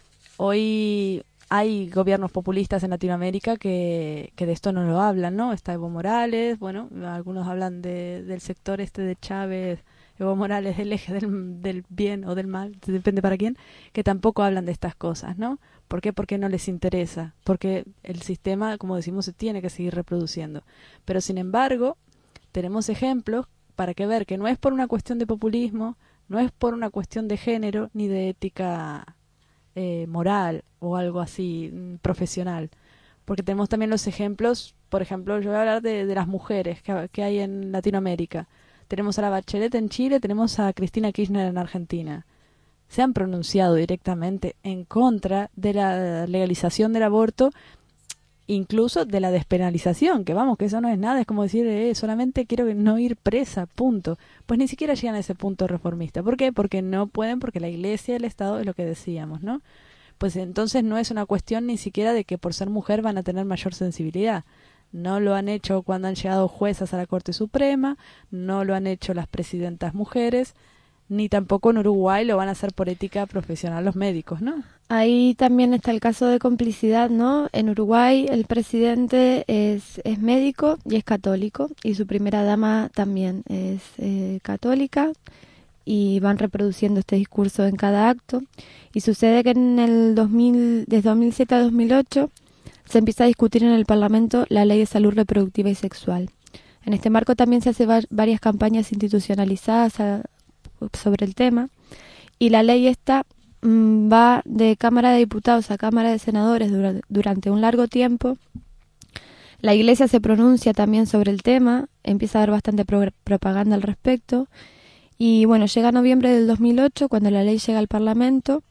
Hoy hay gobiernos populistas en Latinoamérica que de esto no lo hablan, ¿no? Está Evo Morales, bueno, algunos hablan del sector de Chávez, Evo Morales, del eje del bien o del mal, depende para quién, que tampoco hablan de estas cosas, ¿no? ¿Por qué? Porque no les interesa, porque el sistema, como decimos, se tiene que seguir reproduciendo. Pero sin embargo, tenemos ejemplos para que ver que no es por una cuestión de populismo, no es por una cuestión de género ni de ética moral o algo así profesional, porque tenemos también los ejemplos. Por ejemplo, yo voy a hablar de las mujeres que hay en Latinoamérica. Tenemos a la Bachelet en Chile, tenemos a Cristina Kirchner en Argentina. Se han pronunciado directamente en contra de la legalización del aborto, incluso de la despenalización, que vamos, que eso no es nada, es como decir, solamente quiero no ir presa, punto. Pues ni siquiera llegan a ese punto reformista. ¿Por qué? Porque no pueden, porque la Iglesia y el Estado es lo que decíamos, ¿no? Pues entonces no es una cuestión ni siquiera de que por ser mujer van a tener mayor sensibilidad. No lo han hecho cuando han llegado juezas a la Corte Suprema, no lo han hecho las presidentas mujeres, ni tampoco en Uruguay lo van a hacer por ética profesional los médicos, ¿no? Ahí también está el caso de complicidad, ¿no? En Uruguay el presidente es médico y es católico, y su primera dama también es católica, y van reproduciendo este discurso en cada acto. Y sucede que desde 2007 a 2008 se empieza a discutir en el Parlamento la Ley de Salud Reproductiva y Sexual. En este marco también se hacen varias campañas institucionalizadas sobre el tema, y la ley esta va de Cámara de Diputados a Cámara de Senadores durante un largo tiempo. La Iglesia se pronuncia también sobre el tema, empieza a haber bastante propaganda al respecto, y bueno, llega noviembre del 2008 cuando la ley llega al Parlamento.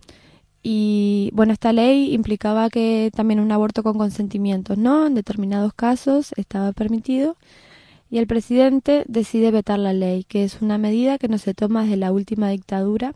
Y bueno, esta ley implicaba que también un aborto con consentimiento, ¿no? En determinados casos estaba permitido, y el presidente decide vetar la ley, que es una medida que no se toma desde la última dictadura.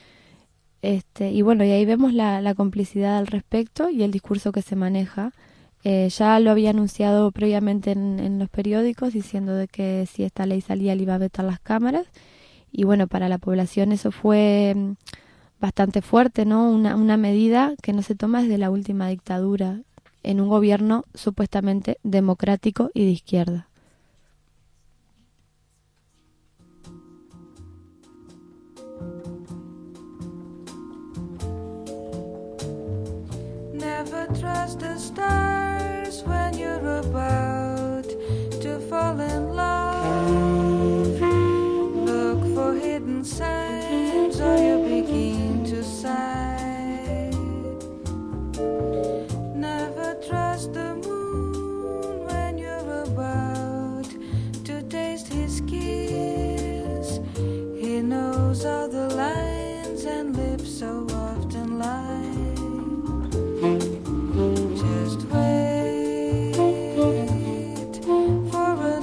Y bueno, y ahí vemos la complicidad al respecto y el discurso que se maneja. Ya lo había anunciado previamente en los periódicos, diciendo de que si esta ley salía le iba a vetar las cámaras. Y bueno, para la población eso fue bastante fuerte, ¿no? Una medida que no se toma desde la última dictadura, en un gobierno supuestamente democrático y de izquierda. Never trust the stars when you're about to fall in love. Look for hidden signs or you begin to sigh. Never trust the moon when you're about to taste his kiss. He knows all the lines and lips so often lie. Just wait for a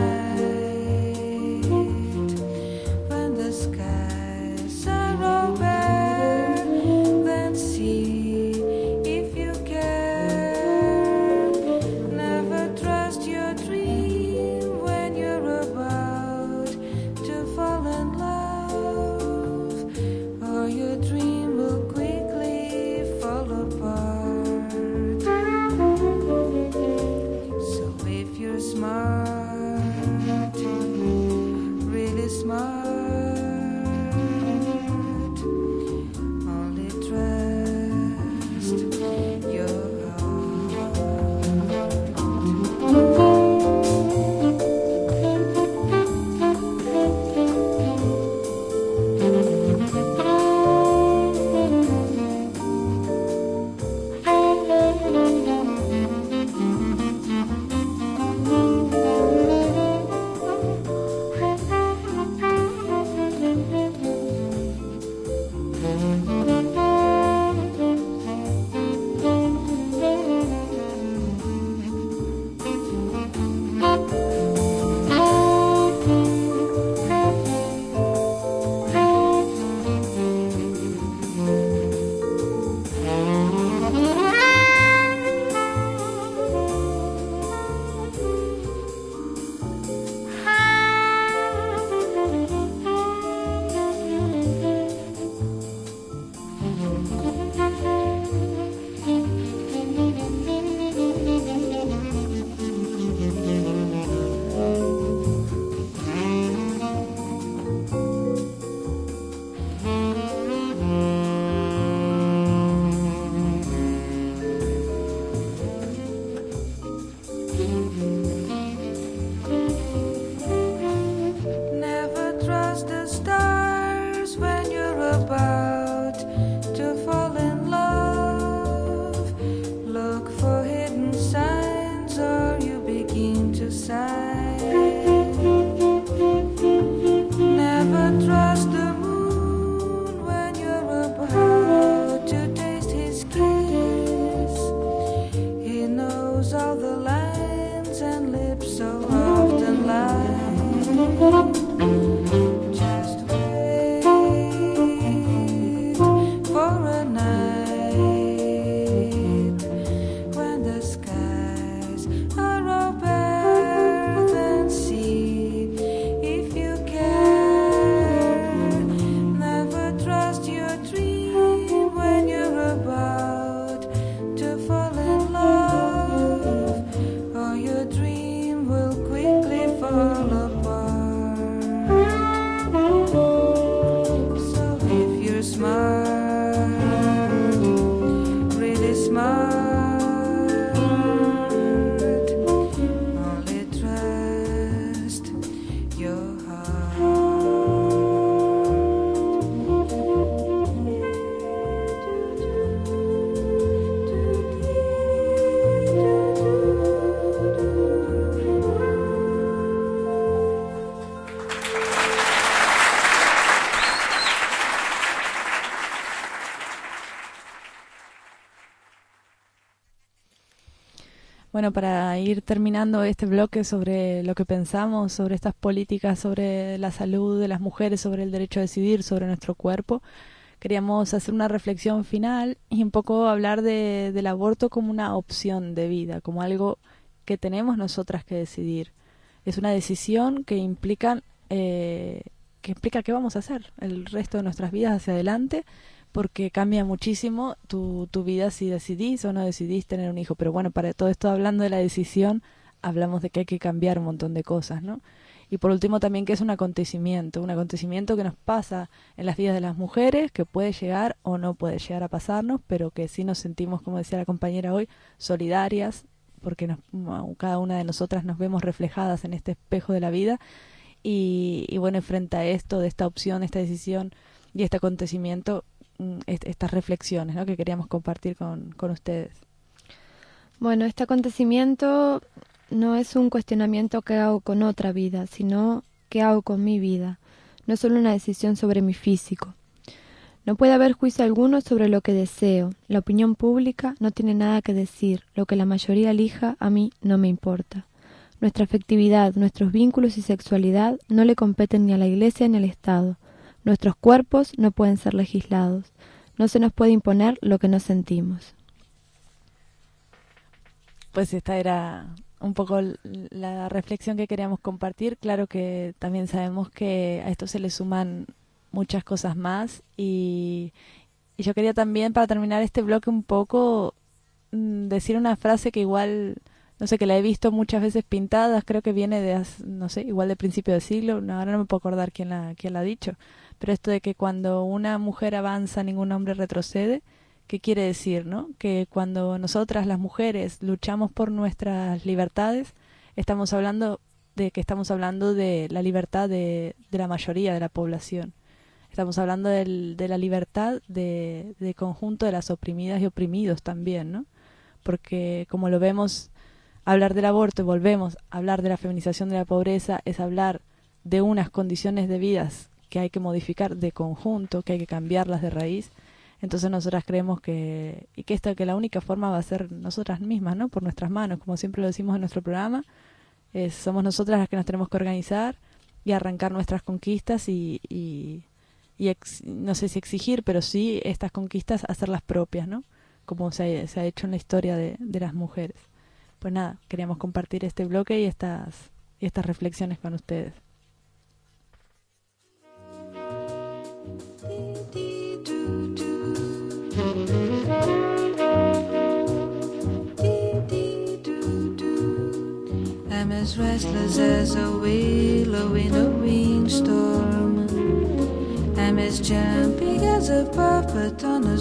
night when the skies are all bare, then see if you care. Never trust your dream when you're about to fall in love, or your dream will smart, really smart. Only trust your Bueno, para ir terminando este bloque sobre lo que pensamos, sobre estas políticas, sobre la salud de las mujeres, sobre el derecho a decidir, sobre nuestro cuerpo, queríamos hacer una reflexión final y un poco hablar del aborto como una opción de vida, como algo que tenemos nosotras que decidir. Es una decisión que implica qué vamos a hacer el resto de nuestras vidas hacia adelante, porque cambia muchísimo tu vida si decidís o no decidís tener un hijo. Pero bueno, para todo esto, hablando de la decisión, hablamos de que hay que cambiar un montón de cosas, ¿no? Y por último también que es un acontecimiento que nos pasa en las vidas de las mujeres, que puede llegar o no puede llegar a pasarnos, pero que sí nos sentimos, como decía la compañera hoy, solidarias, porque cada una de nosotras nos vemos reflejadas en este espejo de la vida. Y bueno, frente a esto, de esta opción, esta decisión y este acontecimiento, estas reflexiones, ¿no?, que queríamos compartir con ustedes. Bueno, este acontecimiento no es un cuestionamiento que hago con otra vida, sino que hago con mi vida. No es solo una decisión sobre mi físico. No puede haber juicio alguno sobre lo que deseo. La opinión pública no tiene nada que decir. Lo que la mayoría elija, a mí no me importa. Nuestra afectividad, nuestros vínculos y sexualidad no le competen ni a la Iglesia ni al Estado. Nuestros cuerpos no pueden ser legislados. No se nos puede imponer lo que no sentimos. Pues esta era un poco la reflexión que queríamos compartir. Claro que también sabemos que a esto se le suman muchas cosas más. Y yo quería también, para terminar este bloque, un poco decir una frase que igual, no sé, que la he visto muchas veces pintadas. Creo que viene de, no sé, igual de principio de siglo. No, ahora no me puedo acordar quién la ha dicho. Pero esto de que cuando una mujer avanza, ningún hombre retrocede, ¿qué quiere decir, no? Que cuando nosotras, las mujeres, luchamos por nuestras libertades, estamos hablando de la libertad de la mayoría de la población. Estamos hablando de la libertad de conjunto de las oprimidas y oprimidos también, ¿no? Porque como lo vemos, hablar del aborto, y volvemos a hablar de la feminización de la pobreza, es hablar de unas condiciones de vidas que hay que modificar de conjunto, que hay que cambiarlas de raíz. Entonces nosotras creemos que la única forma va a ser nosotras mismas, ¿no? Por nuestras manos, como siempre lo decimos en nuestro programa, somos nosotras las que nos tenemos que organizar y arrancar nuestras conquistas y no sé si exigir, pero sí estas conquistas hacerlas propias, ¿no? Como se ha hecho en la historia de las mujeres. Pues nada, queríamos compartir este bloque y estas reflexiones con ustedes. I'm as restless as a willow in a windstorm. I'm as jumpy as a puppet on a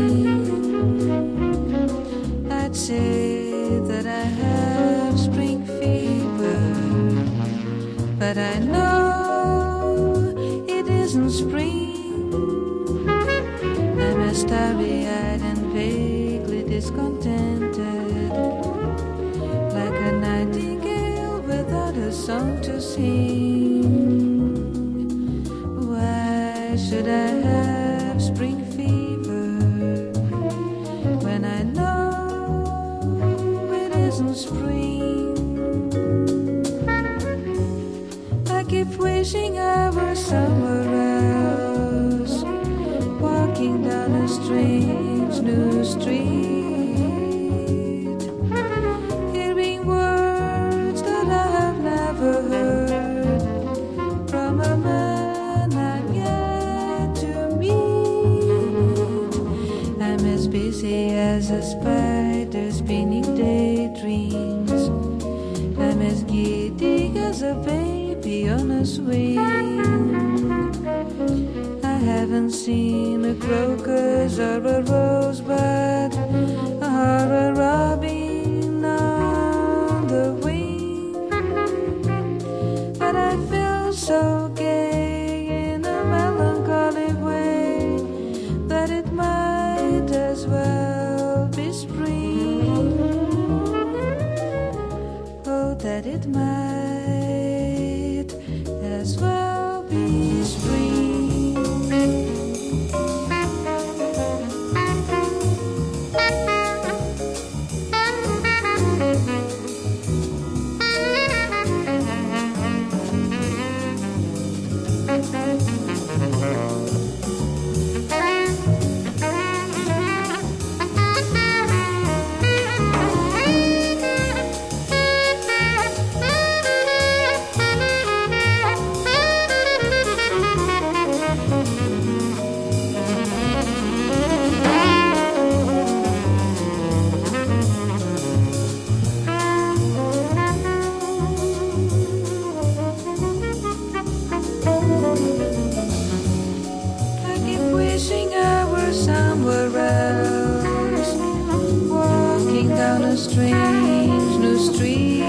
string. I'd say that I have spring fever, but I know it isn't spring. I'm as starry-eyed and vaguely discontented, like a nightingale without a song to sing. Why should I have spring fever when I know it isn't spring? I keep wishing I were somewhere else, walking down a strange new street, hearing words that I have never heard from a man I've yet to meet. I'm as busy as a spider spinning daydreams. I'm as giddy as a baby on a swing. I haven't seen a crocus or a rosebud or a robin on the wing, but I feel so gay in a melancholy way that it might as well be spring. Oh, that it might as well be spring. Strange new street,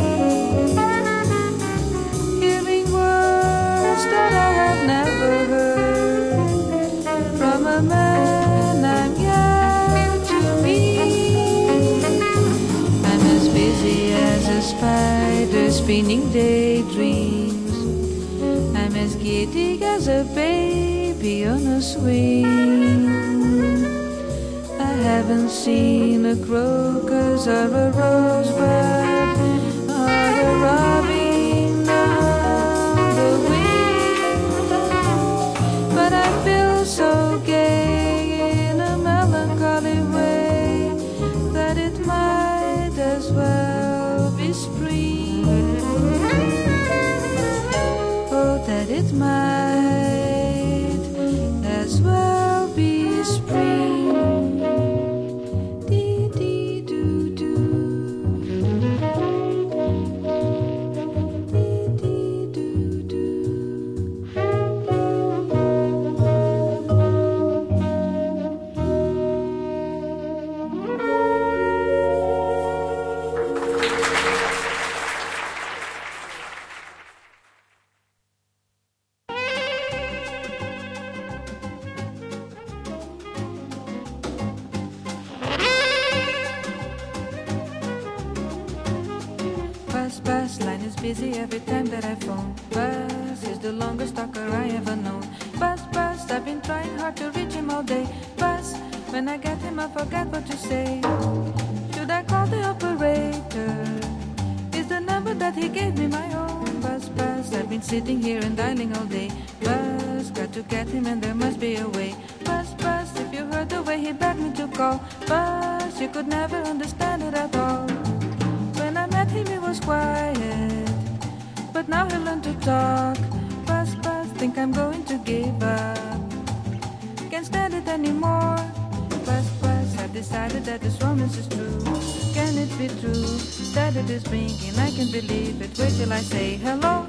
hearing words that I have never heard from a man I'm yet to meet. I'm as busy as a spider spinning daydreams. I'm as giddy as a baby on a swing. I haven't seen a crocus or a rosebud or a robin on the wing, but I feel so gay in a melancholy way that it might as well be spring. Oh, that it might as well be spring. Bus line is busy every time that I phone. Bus is the longest talker I ever known. Bus, I've been trying hard to reach him all day. Bus, when I get him I forget what to say. Should I call the operator? Is the number that he gave me my own? Bus, I've been sitting here and dialing all day. Bus, got to get him and there must be a way. Bus, if you heard the way he begged me to call. Bus, you could never understand it at all. When I met him he was quiet, but now he learned to talk. Bus, think I'm going to give up. Can't stand it anymore. Bus, I've decided that this romance is true. Can it be true that it is ringing? I can't believe it. Wait till I say hello.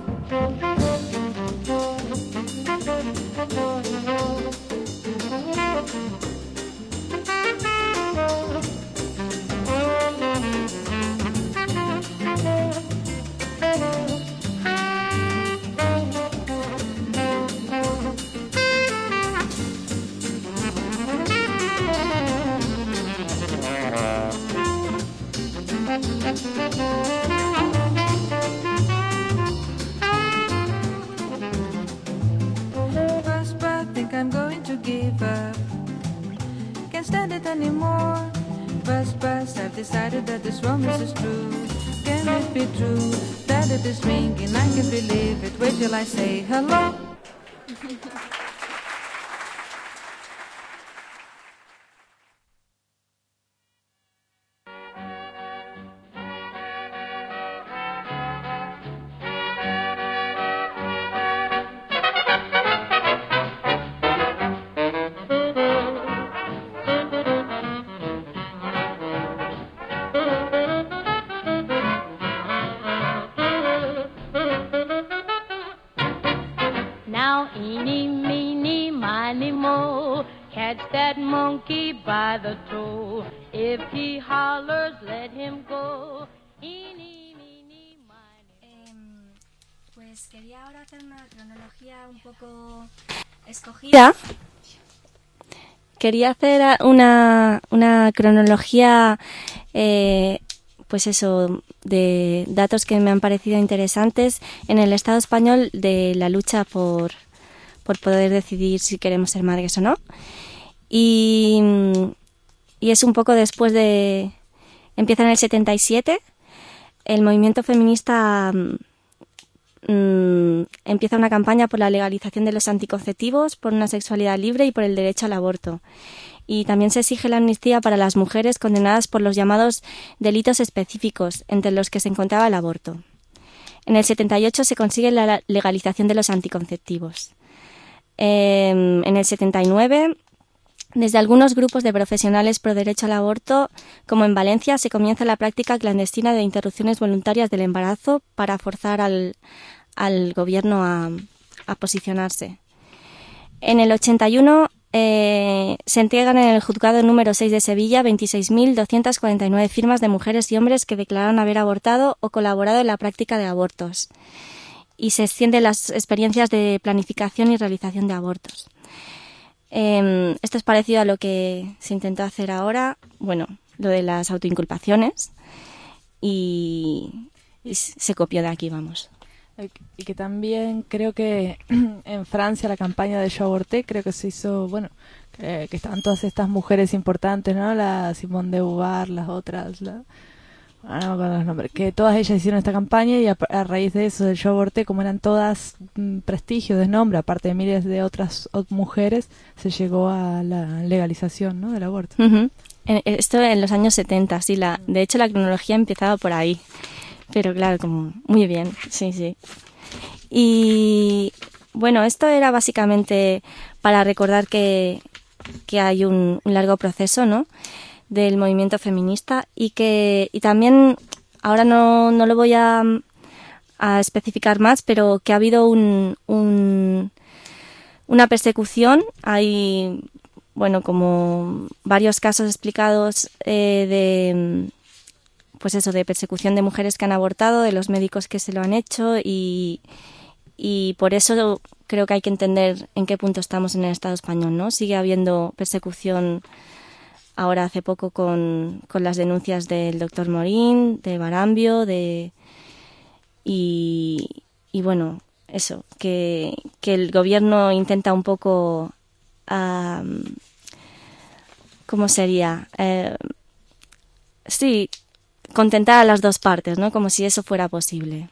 Think I'm going to give up. Can't stand it anymore. Bus, I've decided that this romance is true. Can it be true that it is ringing? I can't believe it. Wait till I say hello. mo. Catch that monkey by the toe. If he hollers, let him go. Eeny, meeny, miny. Pues quería ahora hacer una cronología un poco escogida. Quería hacer una cronología, pues eso, de datos que me han parecido interesantes en el Estado español de la lucha por poder decidir si queremos ser madres o no. Y es un poco después de... Empieza en el 77, el movimiento feminista empieza una campaña por la legalización de los anticonceptivos, por una sexualidad libre y por el derecho al aborto. Y también se exige la amnistía para las mujeres condenadas por los llamados delitos específicos, entre los que se encontraba el aborto. En el 78 se consigue la legalización de los anticonceptivos. En el 79, desde algunos grupos de profesionales pro derecho al aborto, como en Valencia, se comienza la práctica clandestina de interrupciones voluntarias del embarazo para forzar al gobierno a posicionarse. En el 81 se entregan en el juzgado número 6 de Sevilla 26.249 firmas de mujeres y hombres que declararon haber abortado o colaborado en la práctica de abortos. Y se extienden las experiencias de planificación y realización de abortos. Esto es parecido a lo que se intentó hacer ahora, bueno, lo de las autoinculpaciones, y se copió de aquí, vamos. Y que también creo que en Francia la campaña de Yo aborté, creo que se hizo, bueno, que estaban todas estas mujeres importantes, ¿no? La Simone de Beauvoir, las otras, no me acuerdo los nombres, que todas ellas hicieron esta campaña y a raíz de eso del Yo aborté, como eran todas prestigio, desnombre, aparte de miles de otras mujeres, se llegó a la legalización, ¿no? Del aborto. Uh-huh. Esto en los años 70, sí, de hecho la cronología empezaba por ahí. Pero claro, como muy bien, sí. Y bueno, esto era básicamente para recordar que hay un largo proceso, ¿no?, del movimiento feminista y también, ahora no lo voy a especificar más, pero que ha habido una persecución. Hay, bueno, como varios casos explicados de persecución de mujeres que han abortado, de los médicos que se lo han hecho y por eso creo que hay que entender en qué punto estamos en el Estado español, ¿no? Sigue habiendo persecución ahora hace poco con las denuncias del doctor Morín, de Barambio, y bueno, eso, que el gobierno intenta un poco, ¿cómo sería? Sí, contentar a las dos partes, ¿no? Como si eso fuera posible.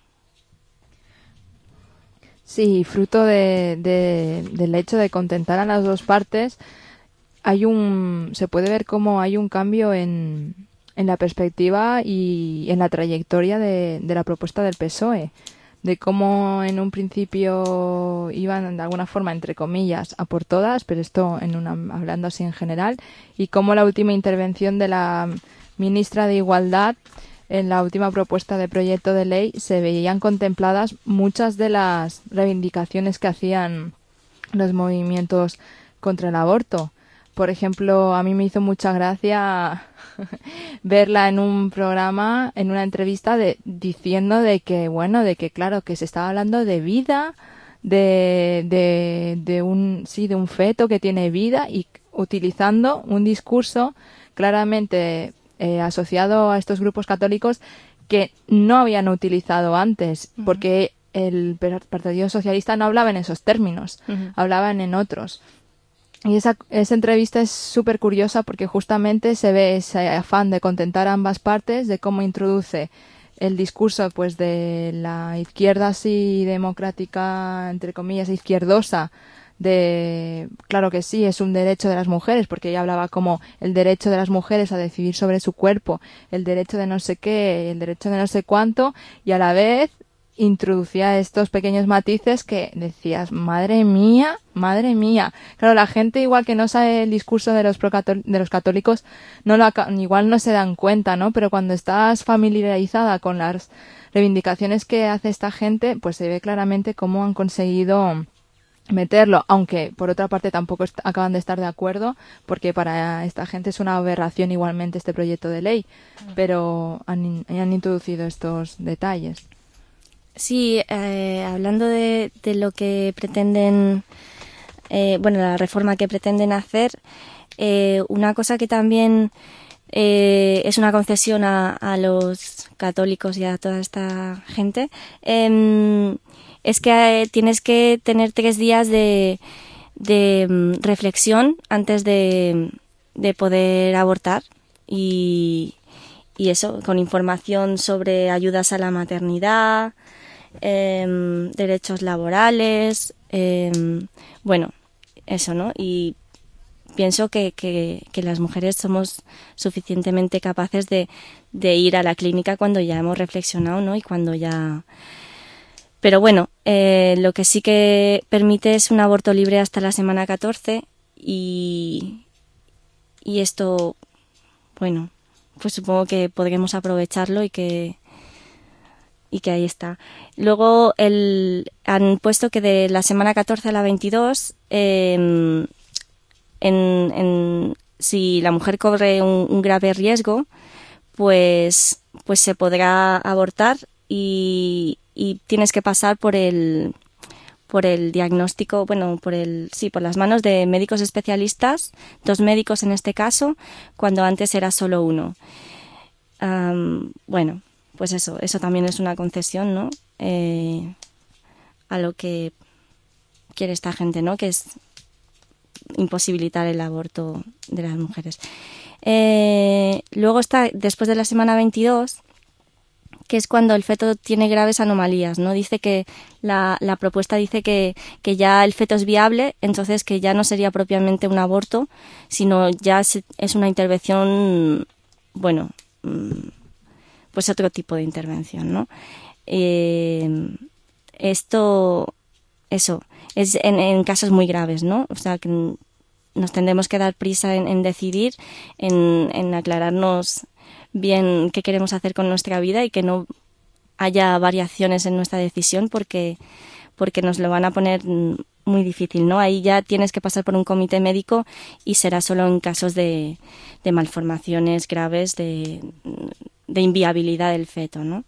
Sí, fruto del hecho de contentar a las dos partes, se puede ver cómo hay un cambio en la perspectiva y en la trayectoria de la propuesta del PSOE, de cómo en un principio iban de alguna forma, entre comillas, a por todas, pero esto hablando así en general, y cómo la última intervención de la ministra de Igualdad en la última propuesta de proyecto de ley se veían contempladas muchas de las reivindicaciones que hacían los movimientos contra el aborto. Por ejemplo, a mí me hizo mucha gracia verla en un programa, en una entrevista, diciendo de que claro, que se estaba hablando de vida, de un feto que tiene vida, y utilizando un discurso claramente asociado a estos grupos católicos que no habían utilizado antes, uh-huh, porque el Partido Socialista no hablaba en esos términos, uh-huh, hablaban en otros. Y esa entrevista es súper curiosa porque justamente se ve ese afán de contentar a ambas partes, de cómo introduce el discurso pues de la izquierda así democrática, entre comillas, izquierdosa, claro que sí, es un derecho de las mujeres, porque ella hablaba como el derecho de las mujeres a decidir sobre su cuerpo, el derecho de no sé qué, el derecho de no sé cuánto, y a la vez introducía estos pequeños matices que decías, madre mía. Claro, la gente, igual que no sabe el discurso de los católicos, igual no se dan cuenta, ¿no? Pero cuando estás familiarizada con las reivindicaciones que hace esta gente, pues se ve claramente cómo han conseguido meterlo, aunque por otra parte tampoco acaban de estar de acuerdo, porque para esta gente es una aberración igualmente este proyecto de ley, pero han introducido estos detalles. Sí, hablando de lo que pretenden, la reforma que pretenden hacer, una cosa que también es una concesión a los católicos y a toda esta gente, es que tienes que tener 3 días de reflexión antes de poder abortar y eso, con información sobre ayudas a la maternidad, derechos laborales, eso, ¿no? Y pienso que las mujeres somos suficientemente capaces de ir a la clínica cuando ya hemos reflexionado, ¿no? Y cuando ya... Pero bueno, lo que sí que permite es un aborto libre hasta la semana 14 y esto, bueno, pues supongo que podremos aprovecharlo y que ahí está. Luego han puesto que de la semana 14 a la 22, si la mujer corre un grave riesgo, pues se podrá abortar y tienes que pasar por el diagnóstico, por las manos de médicos especialistas, 2 médicos en este caso, cuando antes era solo 1. Pues eso también es una concesión, ¿no? A lo que quiere esta gente, ¿no? Que es imposibilitar el aborto de las mujeres. Luego está, después de la semana 22, que es cuando el feto tiene graves anomalías, ¿no? Dice que la propuesta dice que ya el feto es viable, entonces que ya no sería propiamente un aborto, sino ya es una intervención, pues otro tipo de intervención, ¿no? Esto es en casos muy graves, ¿no? O sea, que nos tendremos que dar prisa en decidir, en aclararnos bien qué queremos hacer con nuestra vida y que no haya variaciones en nuestra decisión porque nos lo van a poner muy difícil, ¿no? Ahí ya tienes que pasar por un comité médico y será solo en casos de malformaciones graves, de inviabilidad del feto, ¿no?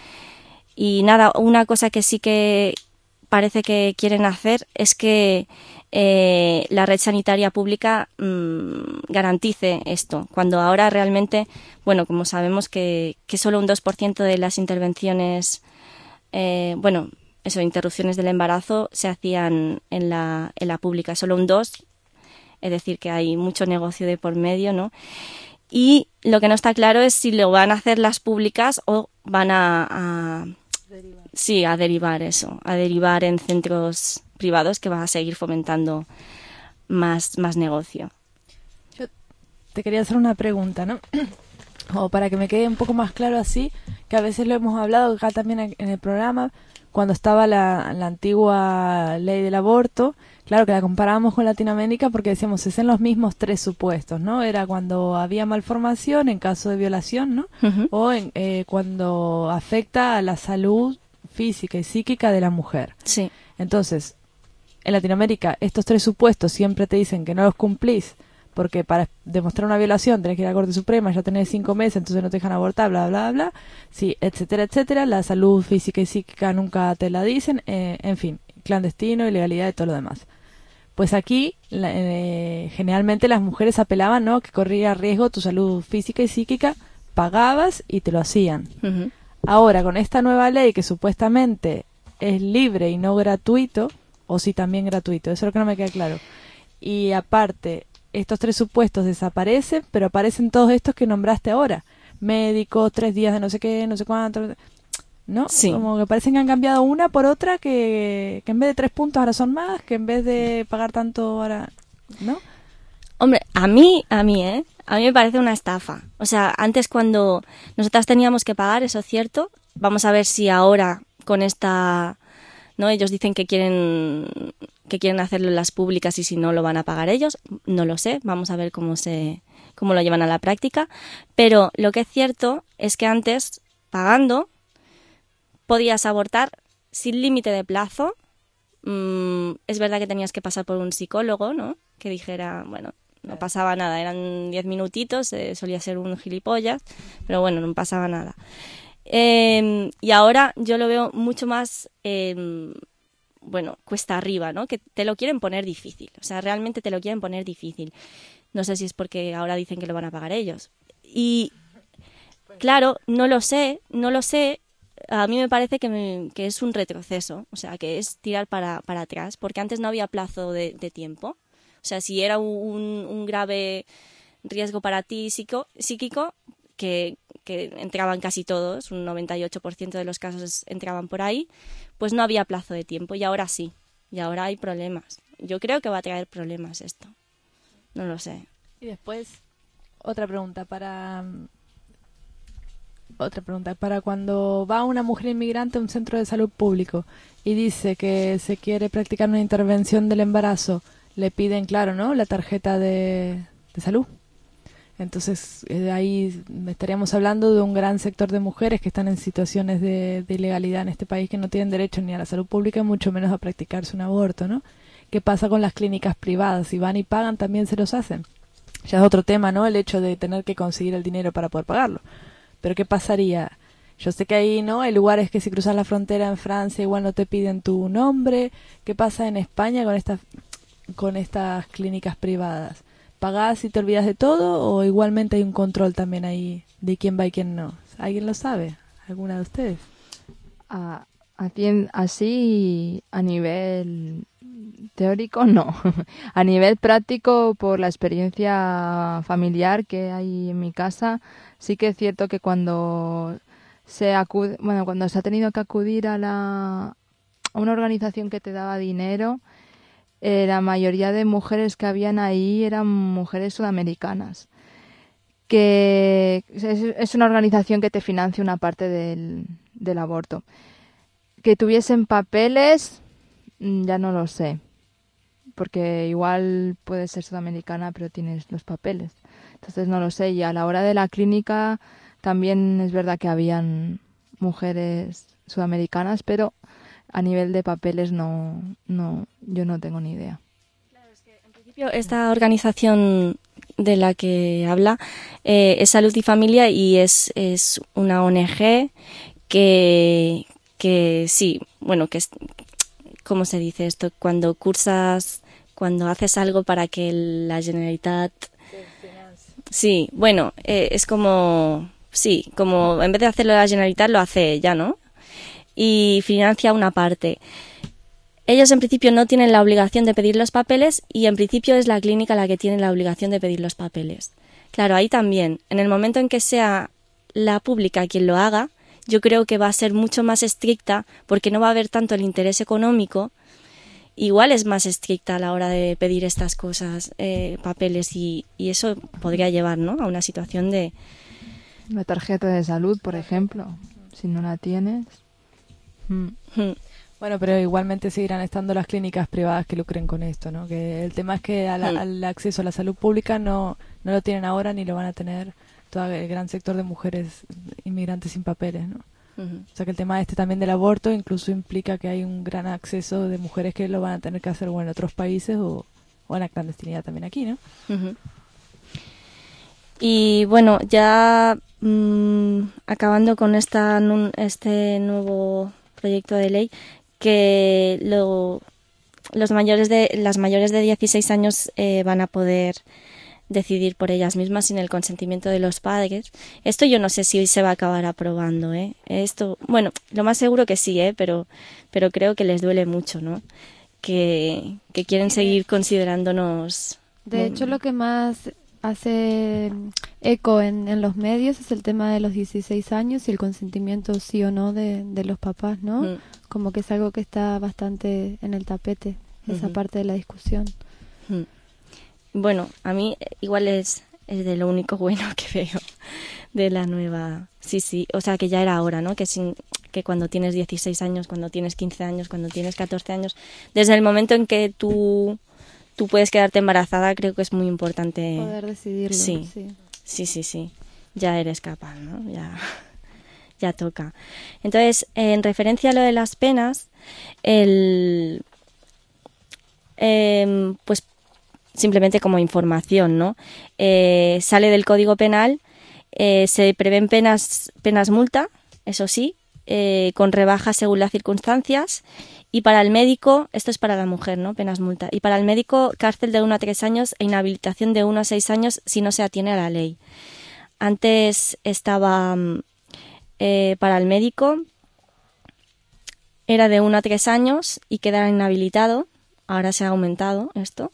Y nada, una cosa que sí que parece que quieren hacer es que la red sanitaria pública garantice esto, cuando ahora realmente, como sabemos que solo un 2% de las intervenciones, interrupciones del embarazo se hacían en la pública, solo un 2%, es decir, que hay mucho negocio de por medio, ¿no? Y lo que no está claro es si lo van a hacer las públicas o van a derivar en centros privados que va a seguir fomentando más negocio. Yo te quería hacer una pregunta, ¿no? O para que me quede un poco más claro así, que a veces lo hemos hablado acá también en el programa, cuando estaba la antigua ley del aborto, claro que la comparábamos con Latinoamérica porque decíamos, es en los mismos 3 supuestos, ¿no? Era cuando había malformación, en caso de violación, ¿no? Uh-huh. O cuando afecta a la salud física y psíquica de la mujer. Sí. Entonces, en Latinoamérica, estos 3 supuestos siempre te dicen que no los cumplís, porque para demostrar una violación tenés que ir a la Corte Suprema, ya tenés 5 meses, entonces no te dejan abortar, bla, bla, bla, sí, etcétera, etcétera. La salud física y psíquica nunca te la dicen, en fin, clandestino, ilegalidad y todo lo demás. Pues aquí, generalmente las mujeres apelaban, ¿no?, que corría riesgo tu salud física y psíquica, pagabas y te lo hacían. Uh-huh. Ahora, con esta nueva ley que supuestamente es libre y no gratuito, o sí también gratuito, eso es lo que no me queda claro. Y aparte, estos 3 supuestos desaparecen, pero aparecen todos estos que nombraste ahora. Médicos, 3 días de no sé qué, no sé cuánto, ¿no? Sí. Como que parecen que han cambiado una por otra, que en vez de 3 puntos ahora son más, que en vez de pagar tanto ahora, ¿no? Hombre, a mí me parece una estafa. O sea, antes cuando nosotras teníamos que pagar, eso es cierto. Vamos a ver si ahora con esta, ¿no? Ellos dicen que quieren hacerlo en las públicas y si no lo van a pagar ellos, no lo sé, vamos a ver cómo lo llevan a la práctica, pero lo que es cierto es que antes, pagando, podías abortar sin límite de plazo, Es verdad que tenías que pasar por un psicólogo, ¿no? Que dijera, bueno, no pasaba nada, eran 10 minutitos, solía ser un gilipollas, pero bueno, no pasaba nada. Y ahora yo lo veo mucho más, bueno, cuesta arriba, ¿no? Que te lo quieren poner difícil, o sea, realmente te lo quieren poner difícil. No sé si es porque ahora dicen que lo van a pagar ellos. Y claro, no lo sé. A mí me parece que es un retroceso, o sea, que es tirar para atrás, porque antes no había plazo de tiempo. O sea, si era un grave riesgo para ti psíquico, que entraban casi todos, un 98% de los casos entraban por ahí, pues no había plazo de tiempo, y ahora sí, y ahora hay problemas. Yo creo que va a traer problemas esto, no lo sé. Y después, otra pregunta para cuando va una mujer inmigrante a un centro de salud público y dice que se quiere practicar una intervención del embarazo, le piden, claro, ¿no?, la tarjeta de salud. Entonces, ahí estaríamos hablando de un gran sector de mujeres que están en situaciones de ilegalidad en este país, que no tienen derecho ni a la salud pública, mucho menos a practicarse un aborto, ¿no? ¿Qué pasa con las clínicas privadas? Si van y pagan, también se los hacen. Ya es otro tema, ¿no?, el hecho de tener que conseguir el dinero para poder pagarlo. Pero ¿qué pasaría? Yo sé que ahí, ¿no?, hay lugares que si cruzas la frontera en Francia igual no te piden tu nombre. ¿Qué pasa en España con estas clínicas privadas? ¿Pagás y te olvidas de todo o igualmente hay un control también ahí de quién va y quién no? ¿Alguien lo sabe? ¿Alguna de ustedes? Así a nivel teórico no. A nivel práctico, por la experiencia familiar que hay en mi casa, sí que es cierto que cuando se ha tenido que acudir a una organización que te daba dinero, la mayoría de mujeres que habían ahí eran mujeres sudamericanas, que es una organización que te financia una parte del aborto. Que tuviesen papeles, ya no lo sé, porque igual puedes ser sudamericana pero tienes los papeles, entonces no lo sé. Y a la hora de la clínica también es verdad que habían mujeres sudamericanas, pero a nivel de papeles no, yo no tengo ni idea. Claro, es que en principio esta organización de la que habla es Salud y Familia, y es una ONG que sí, bueno, que es, ¿cómo se dice esto? Cuando haces algo para que la Generalitat... Sí, bueno, es como... Sí, como en vez de hacerlo la Generalitat lo hace ella, ¿no? Y financia una parte. Ellos en principio no tienen la obligación de pedir los papeles, y en principio es la clínica la que tiene la obligación de pedir los papeles. Claro, ahí también, en el momento en que sea la pública quien lo haga, yo creo que va a ser mucho más estricta, porque no va a haber tanto el interés económico. Igual es más estricta a la hora de pedir estas cosas, papeles, y eso podría llevar, ¿no?, a una situación de... La tarjeta de salud, por ejemplo, si no la tienes... Bueno, pero igualmente seguirán estando las clínicas privadas que lucren con esto, ¿no? Que el tema es que al acceso a la salud pública no lo tienen ahora ni lo van a tener todo el gran sector de mujeres inmigrantes sin papeles, ¿no? O sea que el tema también del aborto incluso implica que hay un gran acceso de mujeres que lo van a tener que hacer en otros países o en la clandestinidad también aquí, ¿no? Y bueno, ya acabando con este nuevo proyecto de ley, que las mayores de 16 años van a poder decidir por ellas mismas sin el consentimiento de los padres. Esto yo no sé si se va a acabar aprobando, Esto, bueno, lo más seguro que sí, pero creo que les duele mucho, ¿no? Que quieren seguir considerándonos. De hecho, lo que más hace eco en los medios es el tema de los 16 años y el consentimiento sí o no de los papás, ¿no? Como que es algo que está bastante en el tapete, esa parte de la discusión. Bueno, a mí igual es de lo único bueno que veo de la nueva... Sí, o sea que ya era hora, ¿no? Que cuando tienes 16 años, cuando tienes 15 años, cuando tienes 14 años, desde el momento en que tú puedes quedarte embarazada, creo que es muy importante poder decidirlo. Sí. Ya eres capaz, ¿no? Ya toca. Entonces, en referencia a lo de las penas, pues simplemente como información, ¿no? Sale del Código Penal, se prevén penas multa, eso sí, con rebajas según las circunstancias, y para el médico, esto es para la mujer, ¿no? Penas multa, y para el médico cárcel de 1 a 3 años e inhabilitación de 1 a 6 años si no se atiene a la ley. Antes estaba para el médico, era de 1 a 3 años y quedaba inhabilitado, ahora se ha aumentado esto,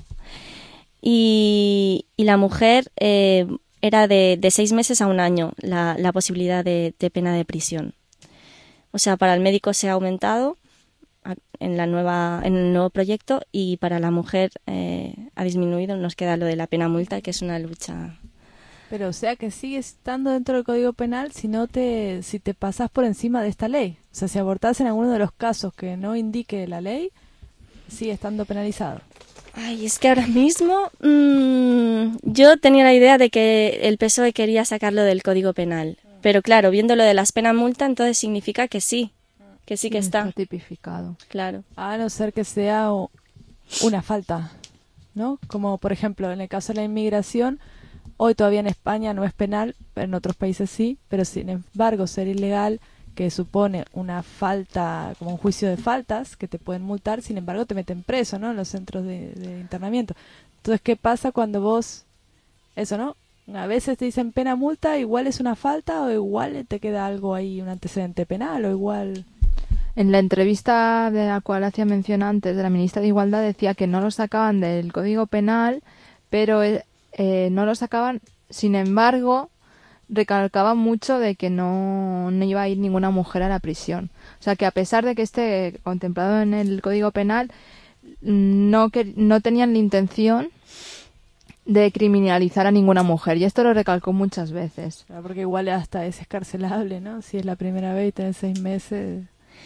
y la mujer era de 6 meses a 1 año la posibilidad de pena de prisión. O sea, para el médico se ha aumentado en el nuevo proyecto, y para la mujer ha disminuido. Nos queda lo de la pena multa, que es una lucha. Pero o sea que sigue estando dentro del Código Penal si te pasas por encima de esta ley. O sea, si abortás en alguno de los casos que no indique la ley, sigue estando penalizado. Ay, es que ahora mismo yo tenía la idea de que el PSOE quería sacarlo del Código Penal. Pero claro, viendo lo de las penas multa, entonces significa que sí que está tipificado. Claro. A no ser que sea una falta, ¿no? Como por ejemplo en el caso de la inmigración, hoy todavía en España no es penal, pero en otros países sí, pero sin embargo ser ilegal, que supone una falta, como un juicio de faltas, que te pueden multar, sin embargo te meten preso, ¿no? En los centros de internamiento. Entonces, ¿qué pasa cuando vos, eso, ¿no? A veces te dicen pena multa, igual es una falta, o igual te queda algo ahí, un antecedente penal, o igual... En la entrevista de la cual hacía mención antes de la ministra de Igualdad, decía que no lo sacaban del Código Penal, pero no lo sacaban, sin embargo, recalcaba mucho de que no iba a ir ninguna mujer a la prisión. O sea, que a pesar de que esté contemplado en el Código Penal, no tenían la intención de criminalizar a ninguna mujer, y esto lo recalcó muchas veces. Claro, porque igual hasta es escarcelable, ¿no? Si es la primera vez y tenés 6 meses...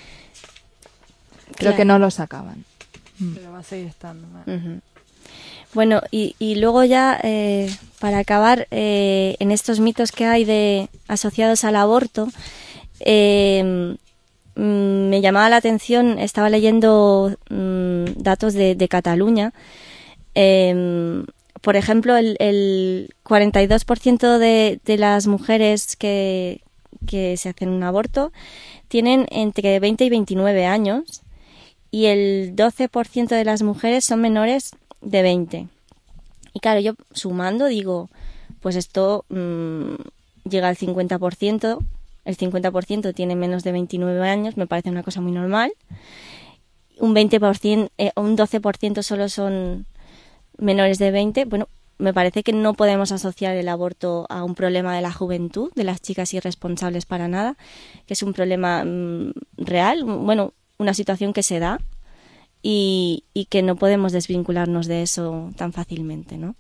Creo que no lo sacaban. Pero va a seguir estando. Uh-huh. Bueno, y luego ya, para acabar, en estos mitos que hay asociados al aborto, me llamaba la atención, estaba leyendo datos de Cataluña. Por ejemplo, el 42% de las mujeres que se hacen un aborto tienen entre 20 y 29 años, y el 12% de las mujeres son menores de 20. Y claro, yo sumando digo, pues esto llega al 50%, el 50% tiene menos de 29 años, me parece una cosa muy normal. Un 20%, un 12% solo son menores de 20. Bueno, me parece que no podemos asociar el aborto a un problema de la juventud, de las chicas irresponsables para nada, que es un problema real, bueno, una situación que se da y que no podemos desvincularnos de eso tan fácilmente, ¿no?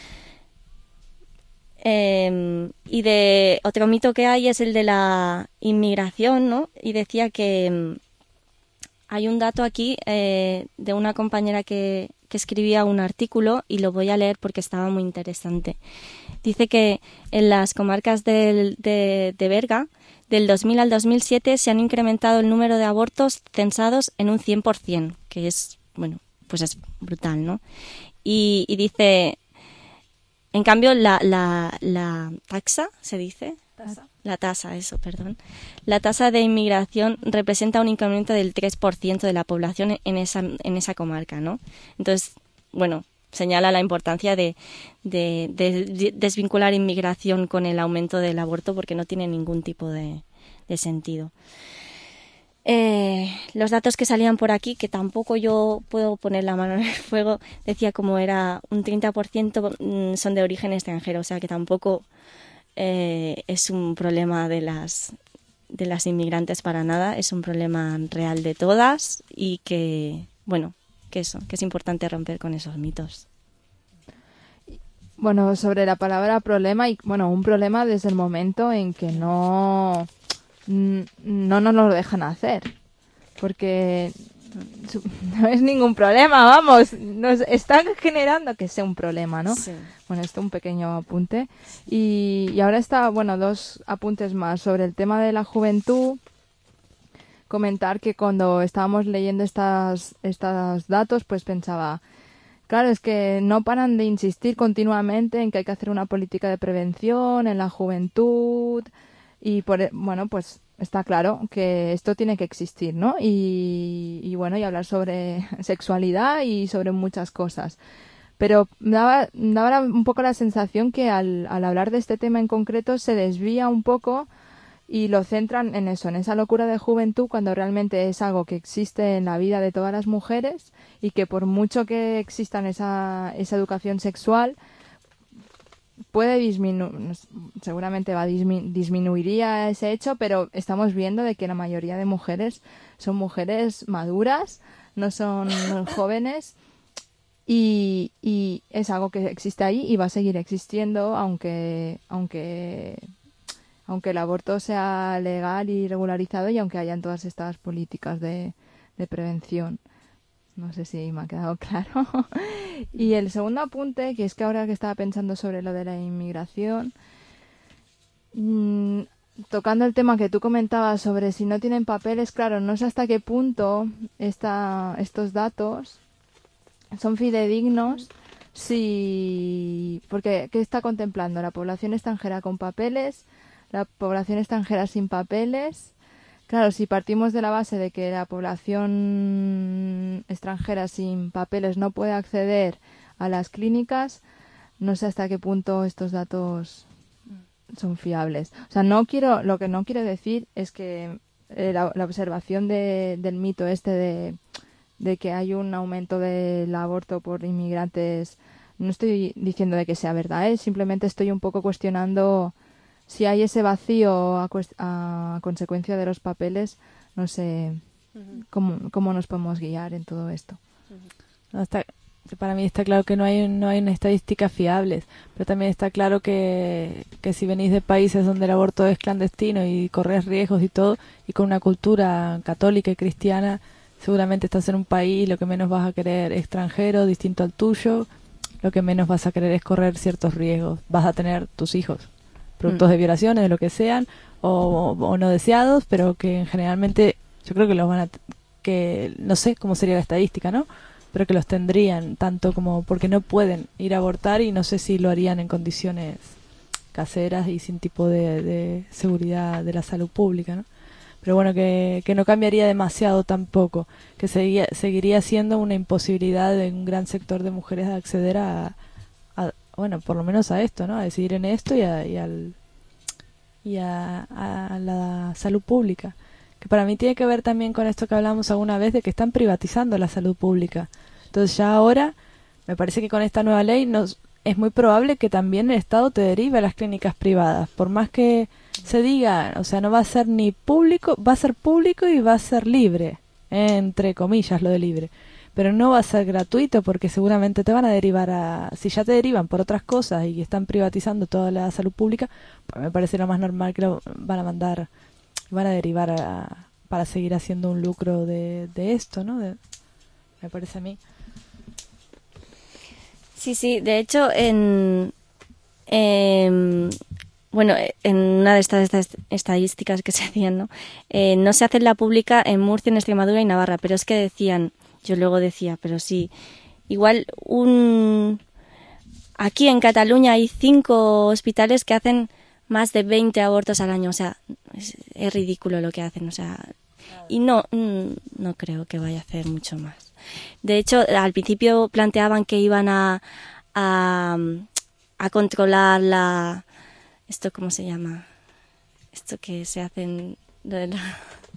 Y de otro mito que hay es el de la inmigración, ¿no? Y decía que hay un dato aquí de una compañera que escribía un artículo, y lo voy a leer porque estaba muy interesante. Dice que en las comarcas de Berga, del 2000 al 2007, se han incrementado el número de abortos censados en un 100%, que es, bueno, pues es brutal, ¿no? Y dice, en cambio, la taxa, ¿se dice? La tasa, eso, perdón. La tasa de inmigración representa un incremento del 3% de la población en esa comarca, ¿no? Entonces, bueno, señala la importancia de desvincular inmigración con el aumento del aborto, porque no tiene ningún tipo de sentido. Los datos que salían por aquí, que tampoco yo puedo poner la mano en el fuego, decía como era un 30% son de origen extranjero, o sea que tampoco es un problema de las inmigrantes para nada, es un problema real de todas, y que, bueno, que es importante romper con esos mitos. Bueno, sobre la palabra problema, y bueno, un problema desde el momento en que no nos lo dejan hacer, porque no es ningún problema, vamos, nos están generando que sea un problema, ¿no? Sí. Bueno, esto un pequeño apunte. Y ahora está, bueno, 2 apuntes más sobre el tema de la juventud. Comentar que cuando estábamos leyendo estos datos, pues pensaba Claro, es que no paran de insistir continuamente en que hay que hacer una política de prevención en la juventud y bueno, pues está claro que esto tiene que existir, ¿no? Y bueno, y hablar sobre sexualidad y sobre muchas cosas. Pero daba un poco la sensación que al hablar de este tema en concreto se desvía un poco y lo centran en eso, en esa locura de juventud, cuando realmente es algo que existe en la vida de todas las mujeres y que por mucho que exista esa educación sexual, puede disminuir, seguramente disminuiría ese hecho, pero estamos viendo de que la mayoría de mujeres son mujeres maduras, no son jóvenes, y es algo que existe ahí y va a seguir existiendo aunque el aborto sea legal y regularizado y aunque hayan todas estas políticas de prevención. No sé si me ha quedado claro. Y el segundo apunte, que es que ahora que estaba pensando sobre lo de la inmigración, tocando el tema que tú comentabas sobre si no tienen papeles, claro, no sé hasta qué punto estos datos son fidedignos, porque ¿qué está contemplando? ¿La población extranjera con papeles? ¿La población extranjera sin papeles? Claro, si partimos de la base de que la población extranjera sin papeles no puede acceder a las clínicas, no sé hasta qué punto estos datos son fiables. O sea, lo que no quiero decir es que la observación del mito de que hay un aumento del aborto por inmigrantes, no estoy diciendo de que sea verdad, simplemente estoy un poco cuestionando si hay ese vacío a consecuencia de los papeles. No sé cómo nos podemos guiar en todo esto. Para mí está claro que no hay una estadística fiables, pero también está claro que si venís de países donde el aborto es clandestino y corres riesgos y todo, y con una cultura católica y cristiana, seguramente estás en un país, lo que menos vas a querer extranjero, distinto al tuyo, lo que menos vas a querer es correr ciertos riesgos. Vas a tener tus hijos, productos de violaciones, de lo que sean, o no deseados, pero que generalmente yo creo que los van que no sé cómo sería la estadística, ¿no? Pero que los tendrían, tanto como porque no pueden ir a abortar y no sé si lo harían en condiciones caseras y sin tipo de seguridad de la salud pública, ¿no? Pero bueno, que no cambiaría demasiado tampoco, que seguiría siendo una imposibilidad de un gran sector de mujeres de acceder a bueno, por lo menos a esto, ¿no? A decidir en esto y a la salud pública. Que para mí tiene que ver también con esto que hablamos alguna vez de que están privatizando la salud pública. Entonces ya ahora, me parece que con esta nueva ley es muy probable que también el Estado te derive a las clínicas privadas. Por más que se diga, o sea, no va a ser ni público, va a ser público y va a ser libre, entre comillas lo de libre. Pero no va a ser gratuito porque seguramente te van a derivar si ya te derivan por otras cosas y están privatizando toda la salud pública, pues me parece lo más normal que lo van a derivar para seguir haciendo un lucro de esto, ¿no? Me parece a mí. Sí, de hecho en una de estas estadísticas que se hacían, ¿no? No se hace la pública en Murcia, en Extremadura y Navarra, pero es que decían, yo luego decía, pero sí, igual aquí en Cataluña hay 5 hospitales que hacen más de 20 abortos al año, o sea, es ridículo lo que hacen, o sea, y no creo que vaya a hacer mucho más. De hecho, al principio planteaban que iban a controlar esto, ¿cómo se llama? Esto que se hacen de la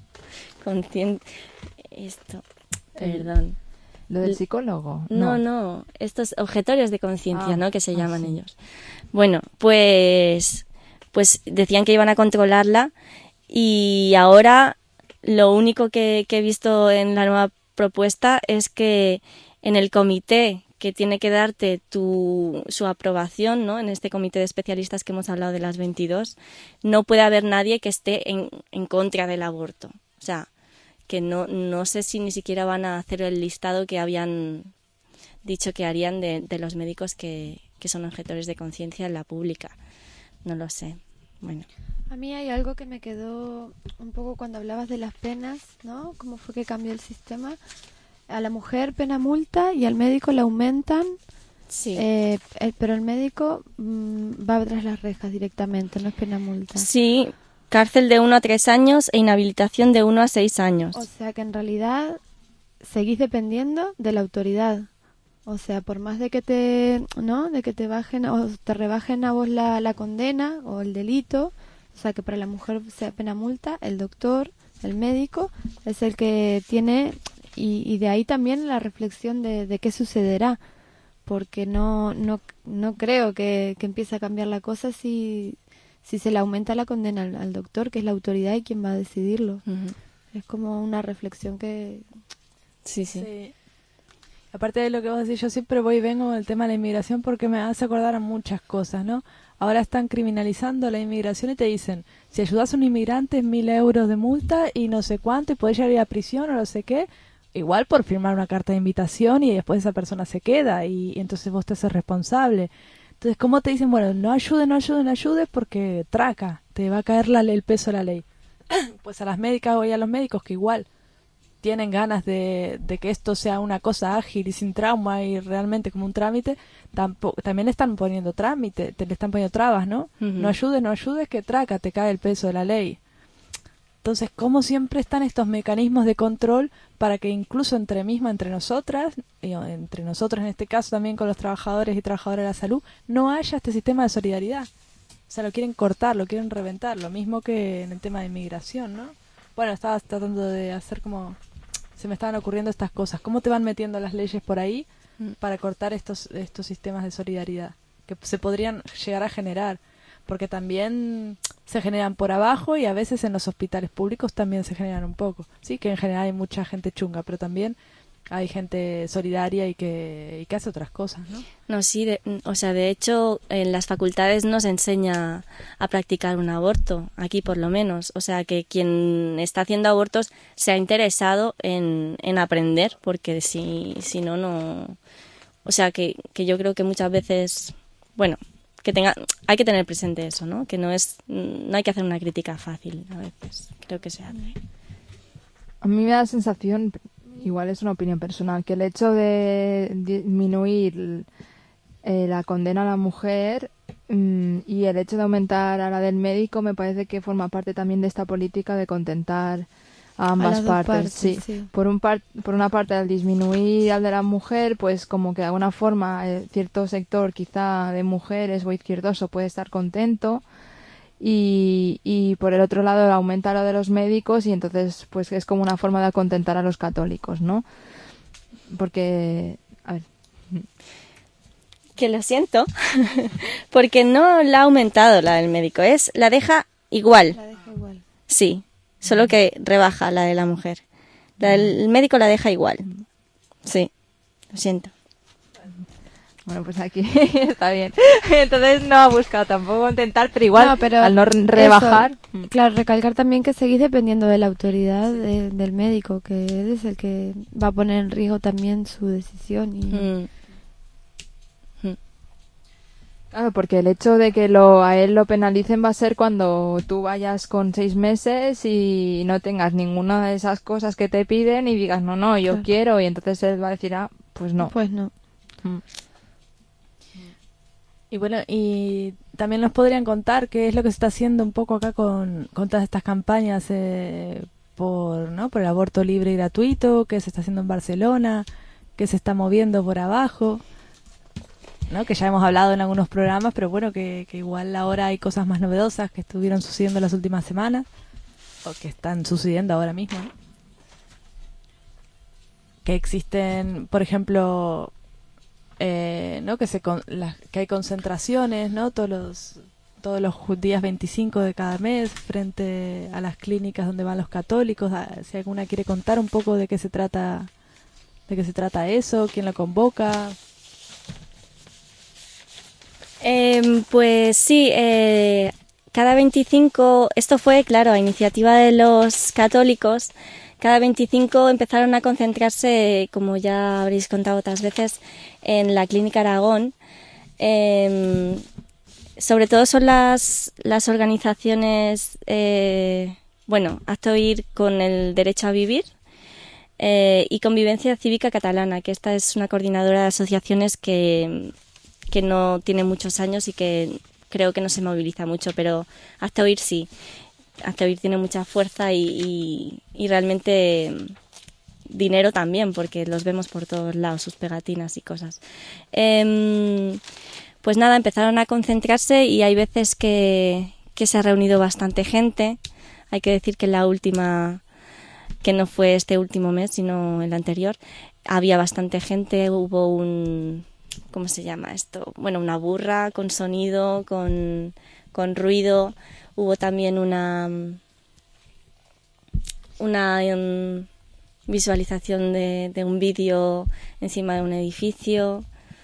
perdón. ¿Lo del psicólogo? No, estos objetorios de conciencia, ¿no? Que se llaman ellos. Bueno, pues decían que iban a controlarla y ahora lo único que he visto en la nueva propuesta es que en el comité que tiene que darte su aprobación, ¿no? En este comité de especialistas que hemos hablado de las 22, no puede haber nadie que esté en contra del aborto. O sea, que no sé si ni siquiera van a hacer el listado que habían dicho que harían de los médicos que son objetores de conciencia en la pública. No lo sé. Bueno. A mí hay algo que me quedó un poco cuando hablabas de las penas, ¿no? Cómo fue que cambió el sistema. a la mujer pena multa y al médico le aumentan. Sí. Pero el médico va tras las rejas directamente, no es pena multa. Sí, cárcel de 1 a 3 años e inhabilitación de 1 a 6 años. O sea que en realidad seguís dependiendo de la autoridad. O sea, por más de que te bajen o te rebajen a vos la condena o el delito, o sea que para la mujer sea pena multa, el doctor, el médico, es el que tiene, y de ahí también la reflexión de qué sucederá. Porque no creo que empiece a cambiar la cosa si se le aumenta la condena al doctor, que es la autoridad y quien va a decidirlo. Es como una reflexión que... Sí. Aparte de lo que vos decís, yo siempre voy y vengo con el tema de la inmigración porque me hace acordar a muchas cosas, ¿no? Ahora están criminalizando la inmigración y te dicen, si ayudas a un inmigrante es 1.000 euros de multa y no sé cuánto, y podés llegar a ir a prisión o no sé qué. Igual por firmar una carta de invitación y después esa persona se queda y entonces vos te haces responsable. Entonces, ¿cómo te dicen? Bueno, no ayudes porque traca, te va a caer el peso de la ley. Pues a las médicas o a los médicos que igual tienen ganas de que esto sea una cosa ágil y sin trauma y realmente como un trámite, también le están poniendo le están poniendo trabas, ¿no? No ayudes que traca, te cae el peso de la ley. Entonces, como siempre están estos mecanismos de control para que incluso entre nosotras, y entre nosotros en este caso también con los trabajadores y trabajadoras de la salud, no haya este sistema de solidaridad? O sea, lo quieren cortar, lo quieren reventar, lo mismo que en el tema de inmigración, ¿no? Bueno, estaba tratando de hacer como... Se me estaban ocurriendo estas cosas. ¿Cómo te van metiendo las leyes por ahí para cortar estos sistemas de solidaridad que se podrían llegar a generar? Porque también se generan por abajo y a veces en los hospitales públicos también se generan un poco. Sí, que en general hay mucha gente chunga, pero también hay gente solidaria y que hace otras cosas, ¿no? No, sí, de hecho en las facultades no se enseña a practicar un aborto, aquí por lo menos. O sea, que quien está haciendo abortos se ha interesado en aprender, porque si no... O sea, que yo creo que muchas veces, bueno... hay que tener presente eso, ¿no? Que no hay que hacer una crítica fácil a veces, creo que se hace. A mí me da la sensación, igual es una opinión personal, que el hecho de disminuir la condena a la mujer y el hecho de aumentar a la del médico me parece que forma parte también de esta política de contentar a ambas partes. Sí. Por una parte, al disminuir al de la mujer, pues como que de alguna forma cierto sector quizá de mujeres o izquierdoso puede estar contento y por el otro lado aumenta lo de los médicos y entonces pues es como una forma de contentar a los católicos, ¿no? Porque, a ver... Que lo siento, porque no la ha aumentado la del médico, la deja igual. La deja igual. Sí. Solo que rebaja la de la mujer. La del médico la deja igual. Sí, lo siento. Bueno, pues aquí está bien. Entonces no ha buscado tampoco contentar, pero igual al no rebajar... Eso, claro, recalcar también que seguís dependiendo de la autoridad del médico, que es el que va a poner en riesgo también su decisión. Y... Claro, porque el hecho de que a él lo penalicen va a ser cuando tú vayas con 6 meses y no tengas ninguna de esas cosas que te piden y digas, no, yo quiero, y entonces él va a decir, pues no. Pues no. Y bueno, y también nos podrían contar qué es lo que se está haciendo un poco acá con todas estas campañas por el aborto libre y gratuito, qué se está haciendo en Barcelona, qué se está moviendo por abajo... ¿no? Que ya hemos hablado en algunos programas, pero bueno, que igual ahora hay cosas más novedosas que estuvieron sucediendo las últimas semanas o que están sucediendo ahora mismo, ¿no? Que existen, por ejemplo, ¿no? Que hay concentraciones, ¿no? Todos los días 25 de cada mes frente a las clínicas donde van los católicos. Si alguna quiere contar un poco de qué se trata eso, quién lo convoca. Pues sí, cada 25, esto fue, claro, a iniciativa de los católicos, cada 25 empezaron a concentrarse, como ya habréis contado otras veces, en la Clínica Aragón. Sobre todo son las organizaciones, Hazte Oír con el Derecho a Vivir, y Convivencia Cívica Catalana, que esta es una coordinadora de asociaciones que no tiene muchos años y que creo que no se moviliza mucho, pero Hazte Oír sí. Hazte Oír tiene mucha fuerza y realmente dinero también, porque los vemos por todos lados, sus pegatinas y cosas. Pues nada, empezaron a concentrarse y hay veces que se ha reunido bastante gente. Hay que decir que la última, que no fue este último mes, sino el anterior, había bastante gente, hubo ¿cómo se llama esto? Bueno, una burra con sonido, con ruido. Hubo también una visualización de un vídeo encima de un edificio.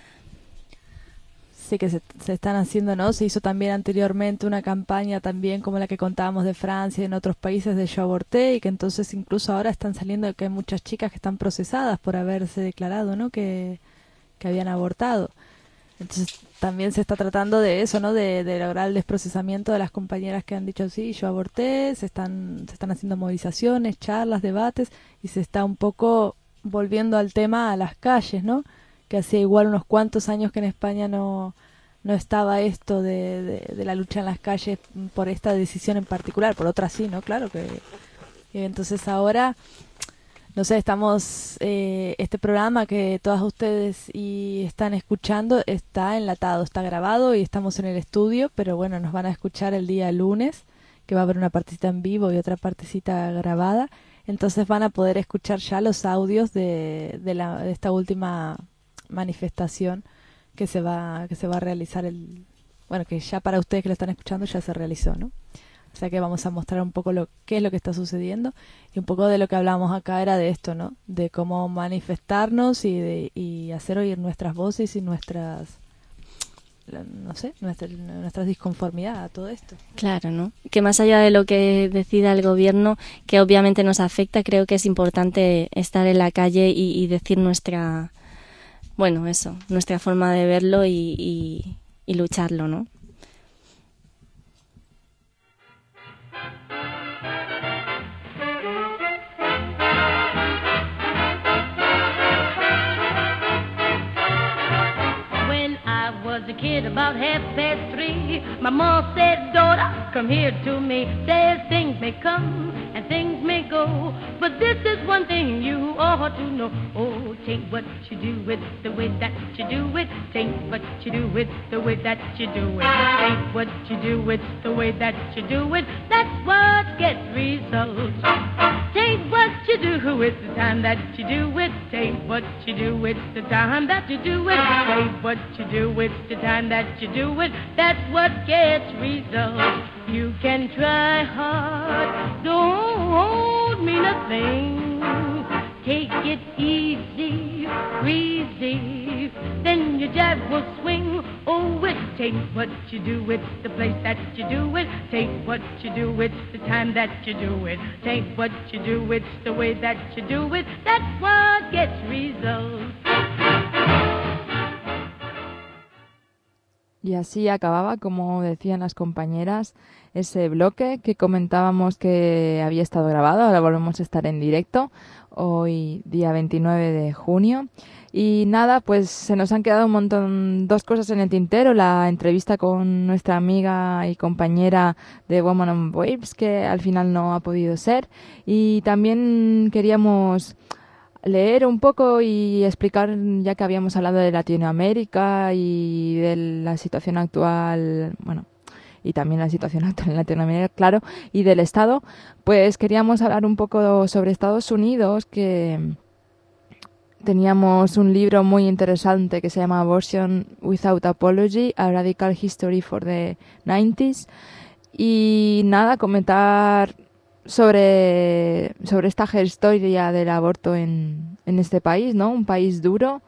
Sí, que se están haciendo, ¿no? Se hizo también anteriormente una campaña también como la que contábamos de Francia y en otros países de Yo aborté, y que entonces incluso ahora están saliendo que hay muchas chicas que están procesadas por haberse declarado, ¿no? Que habían abortado. Entonces también se está tratando de eso, ¿no? De lograr el desprocesamiento de las compañeras que han dicho sí, yo aborté. Se están haciendo movilizaciones, charlas, debates, y se está un poco volviendo al tema a las calles, ¿no? Que hacía igual unos cuantos años que en España no estaba esto de la lucha en las calles por esta decisión en particular, por otras sí, ¿no? Claro que... Y entonces ahora... No sé, estamos, este programa que todas ustedes están escuchando está enlatado, está grabado y estamos en el estudio, pero bueno, nos van a escuchar el día lunes, que va a haber una partecita en vivo y otra partecita grabada, entonces van a poder escuchar ya los audios de esta última manifestación que se va a realizar bueno, que ya para ustedes que lo están escuchando ya se realizó, ¿no? O sea que vamos a mostrar un poco qué es lo que está sucediendo, y un poco de lo que hablábamos acá era de esto, ¿no? De cómo manifestarnos y hacer oír nuestras voces y nuestras disconformidad a todo esto. Claro, ¿no? Que más allá de lo que decida el gobierno, que obviamente nos afecta, creo que es importante estar en la calle y decir nuestra forma de verlo y lucharlo, ¿no? Was a kid about 3:30. My mom said, daughter, come here to me. Says things may come and things may go, but this is one thing you ought to know. Oh, take what you do with the way that you do it. Take what you do with the way that you do it. Take what you do with the way that you do it. That's what gets results. Take what you do with the time that you do it. Take what you do with the time that you do it. Take what you do with the time that you do it. That's what gets results. You can try hard, don't mean a thing. Take it easy, breezy, then your jazz will swing. Oh, it take what you do with the place that you do it. Take what you do with the time that you do it. Take what you do with the way that you do it. That's what gets results. Y así acababa, como decían las compañeras, ese bloque que comentábamos que había estado grabado. Ahora volvemos a estar en directo, hoy día 29 de junio. Y nada, pues se nos han quedado dos cosas en el tintero. La entrevista con nuestra amiga y compañera de Women on Waves, que al final no ha podido ser. Y también queríamos leer un poco y explicar, ya que habíamos hablado de Latinoamérica y de la situación actual, bueno, y también la situación actual en Latinoamérica, claro, y del Estado, pues queríamos hablar un poco sobre Estados Unidos, que teníamos un libro muy interesante que se llama Abortion Without Apology, A Radical History for the 90s, y nada, comentar sobre esta historia del aborto en este país, ¿no? Un país duro,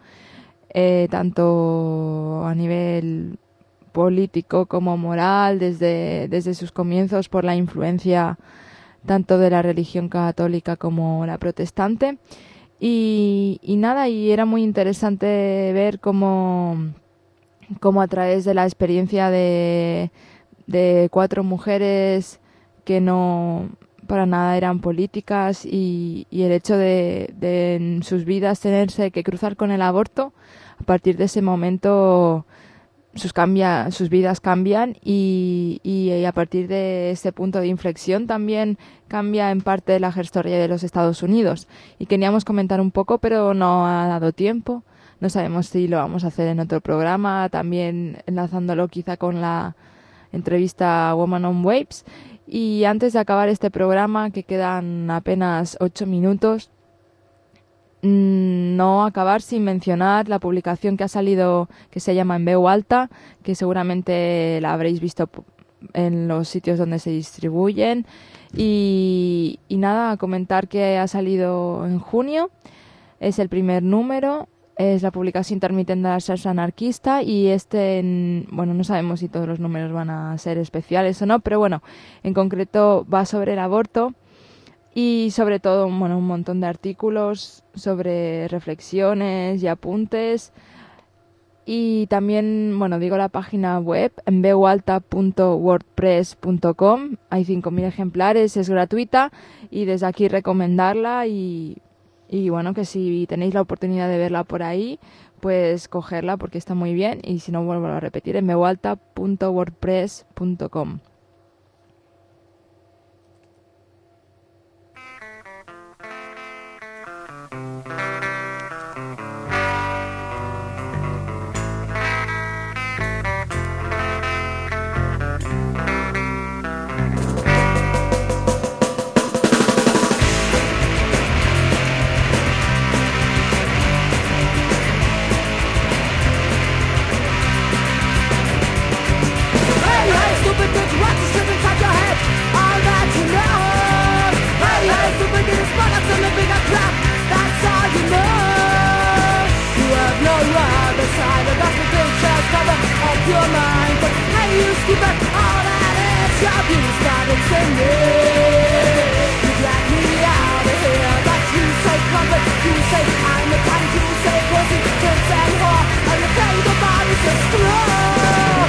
tanto a nivel político como moral, desde sus comienzos, por la influencia tanto de la religión católica como la protestante. Y nada, y era muy interesante ver cómo a través de la experiencia de 4 mujeres que no para nada eran políticas y el hecho de en sus vidas tenerse que cruzar con el aborto, a partir de ese momento sus vidas cambian y a partir de ese punto de inflexión también cambia en parte la historia de los Estados Unidos. Y queríamos comentar un poco, pero no ha dado tiempo. No sabemos si lo vamos a hacer en otro programa, también enlazándolo quizá con la entrevista Woman on Waves. Y antes de acabar este programa, que quedan apenas 8 minutos, no acabar sin mencionar la publicación que ha salido, que se llama En Veu Alta, que seguramente la habréis visto en los sitios donde se distribuyen. Y nada, comentar que ha salido en junio, es el primer número, es la publicación intermitente de la salsa anarquista y bueno, no sabemos si todos los números van a ser especiales o no, pero bueno, en concreto va sobre el aborto. Y sobre todo, bueno, un montón de artículos sobre reflexiones y apuntes. Y también, bueno, digo la página web, enveualta.wordpress.com. Hay 5.000 ejemplares, es gratuita. Y desde aquí recomendarla y bueno, que si tenéis la oportunidad de verla por ahí, pues cogerla porque está muy bien. Y si no, vuelvo a repetir, enveualta.wordpress.com. Your mind, but hey, you stupid, all that is your beauty started singing. You drag me out of here, but you say comfort, you say I'm the kind, you say pussy, tits and whore, and you say the body's just strong.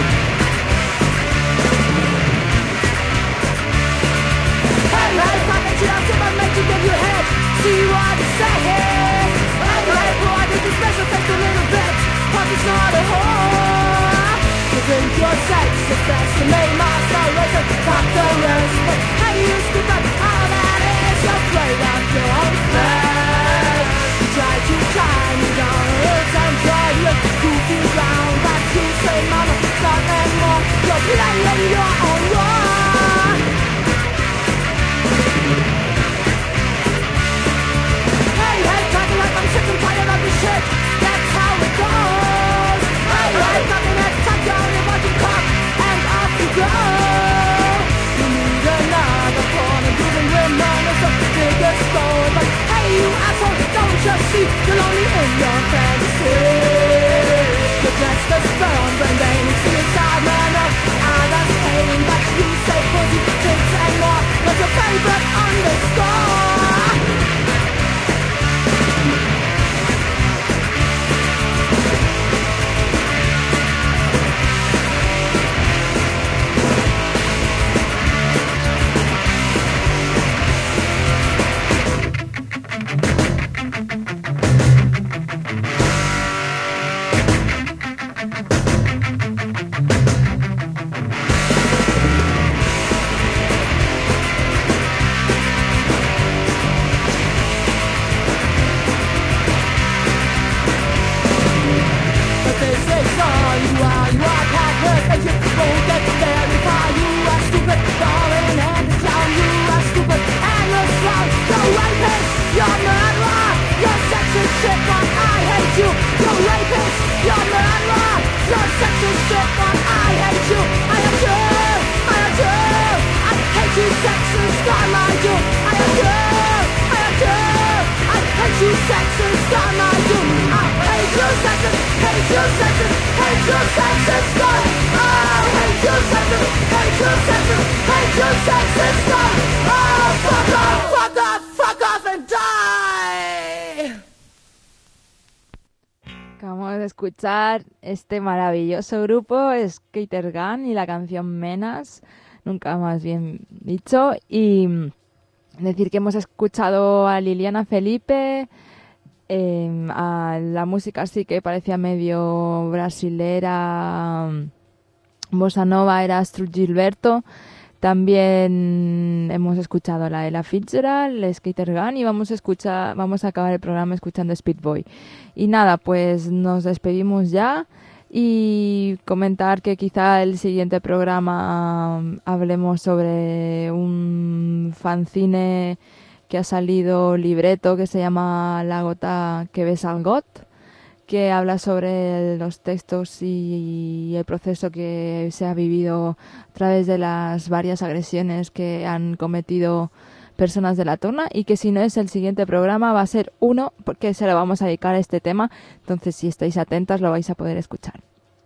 Hey, hey, fucking shit, I'll never make you give your head, see what you say. Hey, hey, boy, this is special, take a little bit, puppy's not a whore. Drink your sex, it's best to make my salvation top the rest. But hey, you stupid, all that is your play out your own flesh. You try to time me down, it's enjoyment. You feel round, but you say, mama, not anymore. You're playing your own role. Hey, hey, talking like I'm sick and tired of this shit. That's how it goes. Hey, hey, talking that talk, y'all. And off you go. You need another corner, giving reminders of the biggest goal. But hey, you asshole, don't you see you're only in your fantasy? You're just a sperm, brain, suicide man of others' pain. But you say pussy, tits and more. What's your favorite underscore? Acabamos de escuchar este maravilloso grupo Skater Gun y la canción Menas, nunca más bien dicho, y Decir que hemos escuchado a Liliana Felipe, a la música así que parecía medio brasilera, bossa nova era Astrud Gilberto. También hemos escuchado la Ella Fitzgerald, Skater Gun, y vamos a acabar el programa escuchando Speed Boy. Y nada, pues nos despedimos ya. Y comentar que quizá el siguiente programa hablemos sobre un fanzine que ha salido, libreto, que se llama La gota que besa al got, que habla sobre los textos y el proceso que se ha vivido a través de las varias agresiones que han cometido personas de la Tona, y que si no es el siguiente programa va a ser uno porque se lo vamos a dedicar a este tema, entonces si estáis atentas lo vais a poder escuchar.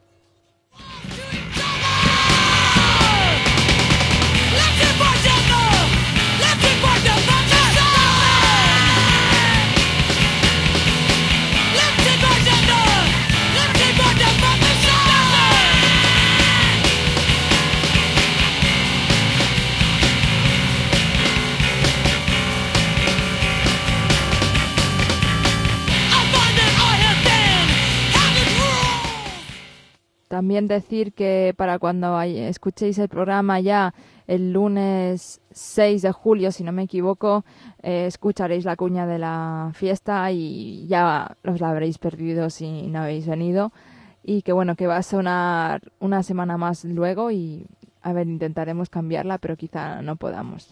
También decir que para cuando escuchéis el programa ya el lunes 6 de julio, si no me equivoco, escucharéis la cuña de la fiesta y ya os la habréis perdido si no habéis venido. Y que bueno, que va a sonar una semana más luego y a ver, intentaremos cambiarla, pero quizá no podamos.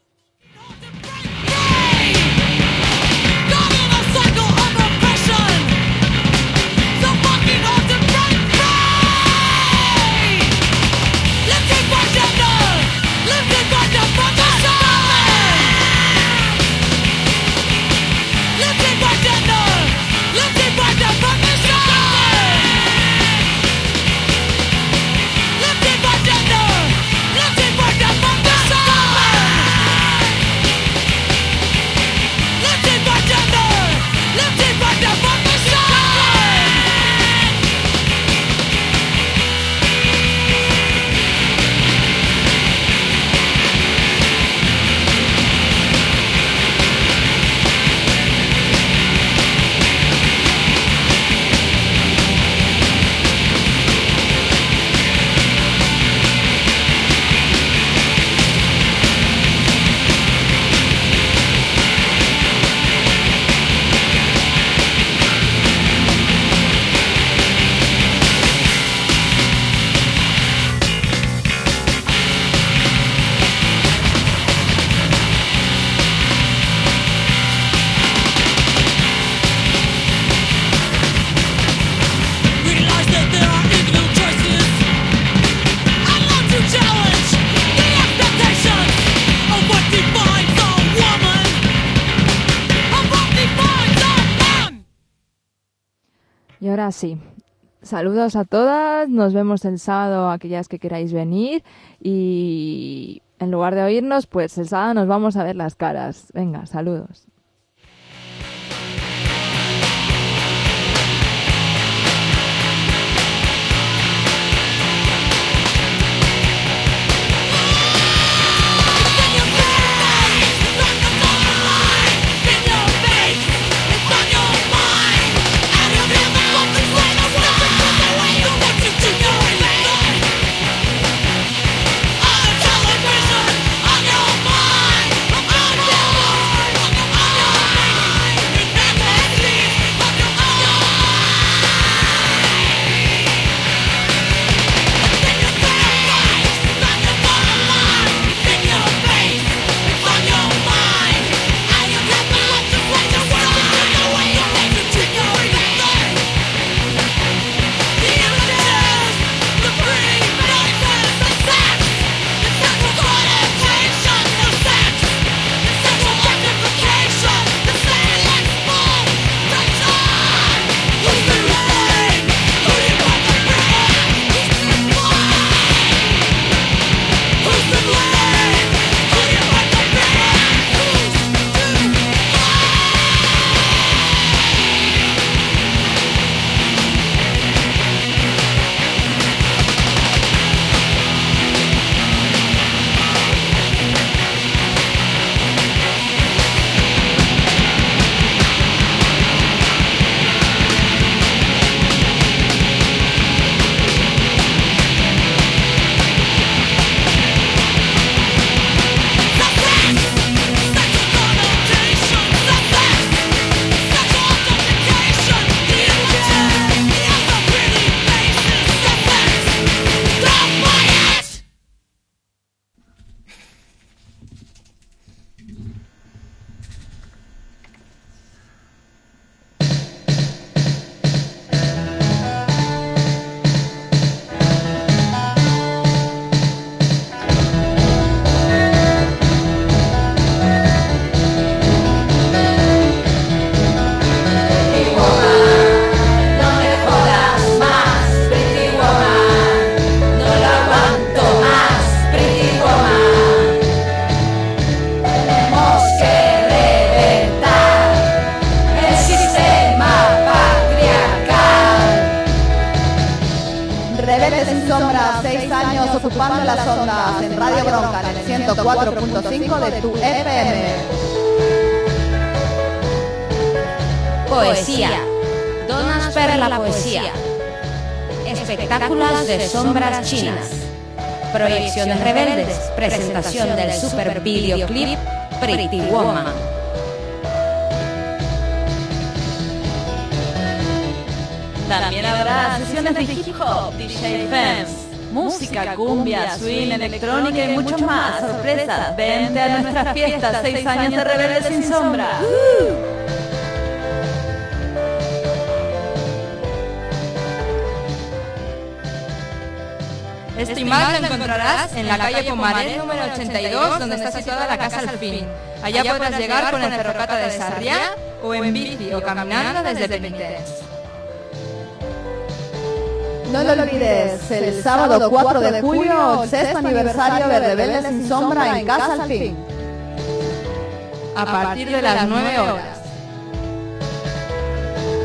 Y ahora sí, saludos a todas, nos vemos el sábado aquellas que queráis venir y en lugar de oírnos, pues el sábado nos vamos a ver las caras. Venga, saludos. On your mind, ocupando las ondas en Radio Bronca en el 104.5 de tu FM. Poesía. Donas per la poesía. Espectáculos de sombras chinas. Proyecciones rebeldes. Presentación del super videoclip Pretty Woman. También habrá sesiones de hip hop, DJ Femmes, música, cumbia, swing, electrónica y mucho más. Sorpresa, vente a nuestras fiestas, 6 años de Rebeldes sin Sombra. Esto y más lo encontrarás en la calle Pomaret número 82, donde está situada la Casa Alfín. Allá podrás llegar con el ferrocata de Sarriá o en bici o caminando desde Penitents. No lo olvides, el sábado 4 de julio, el 6º aniversario de Rebeldes sin Sombra en Casa Alfín. A partir de las 9 horas.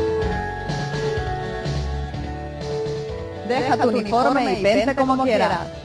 Deja tu uniforme y vente como quieras.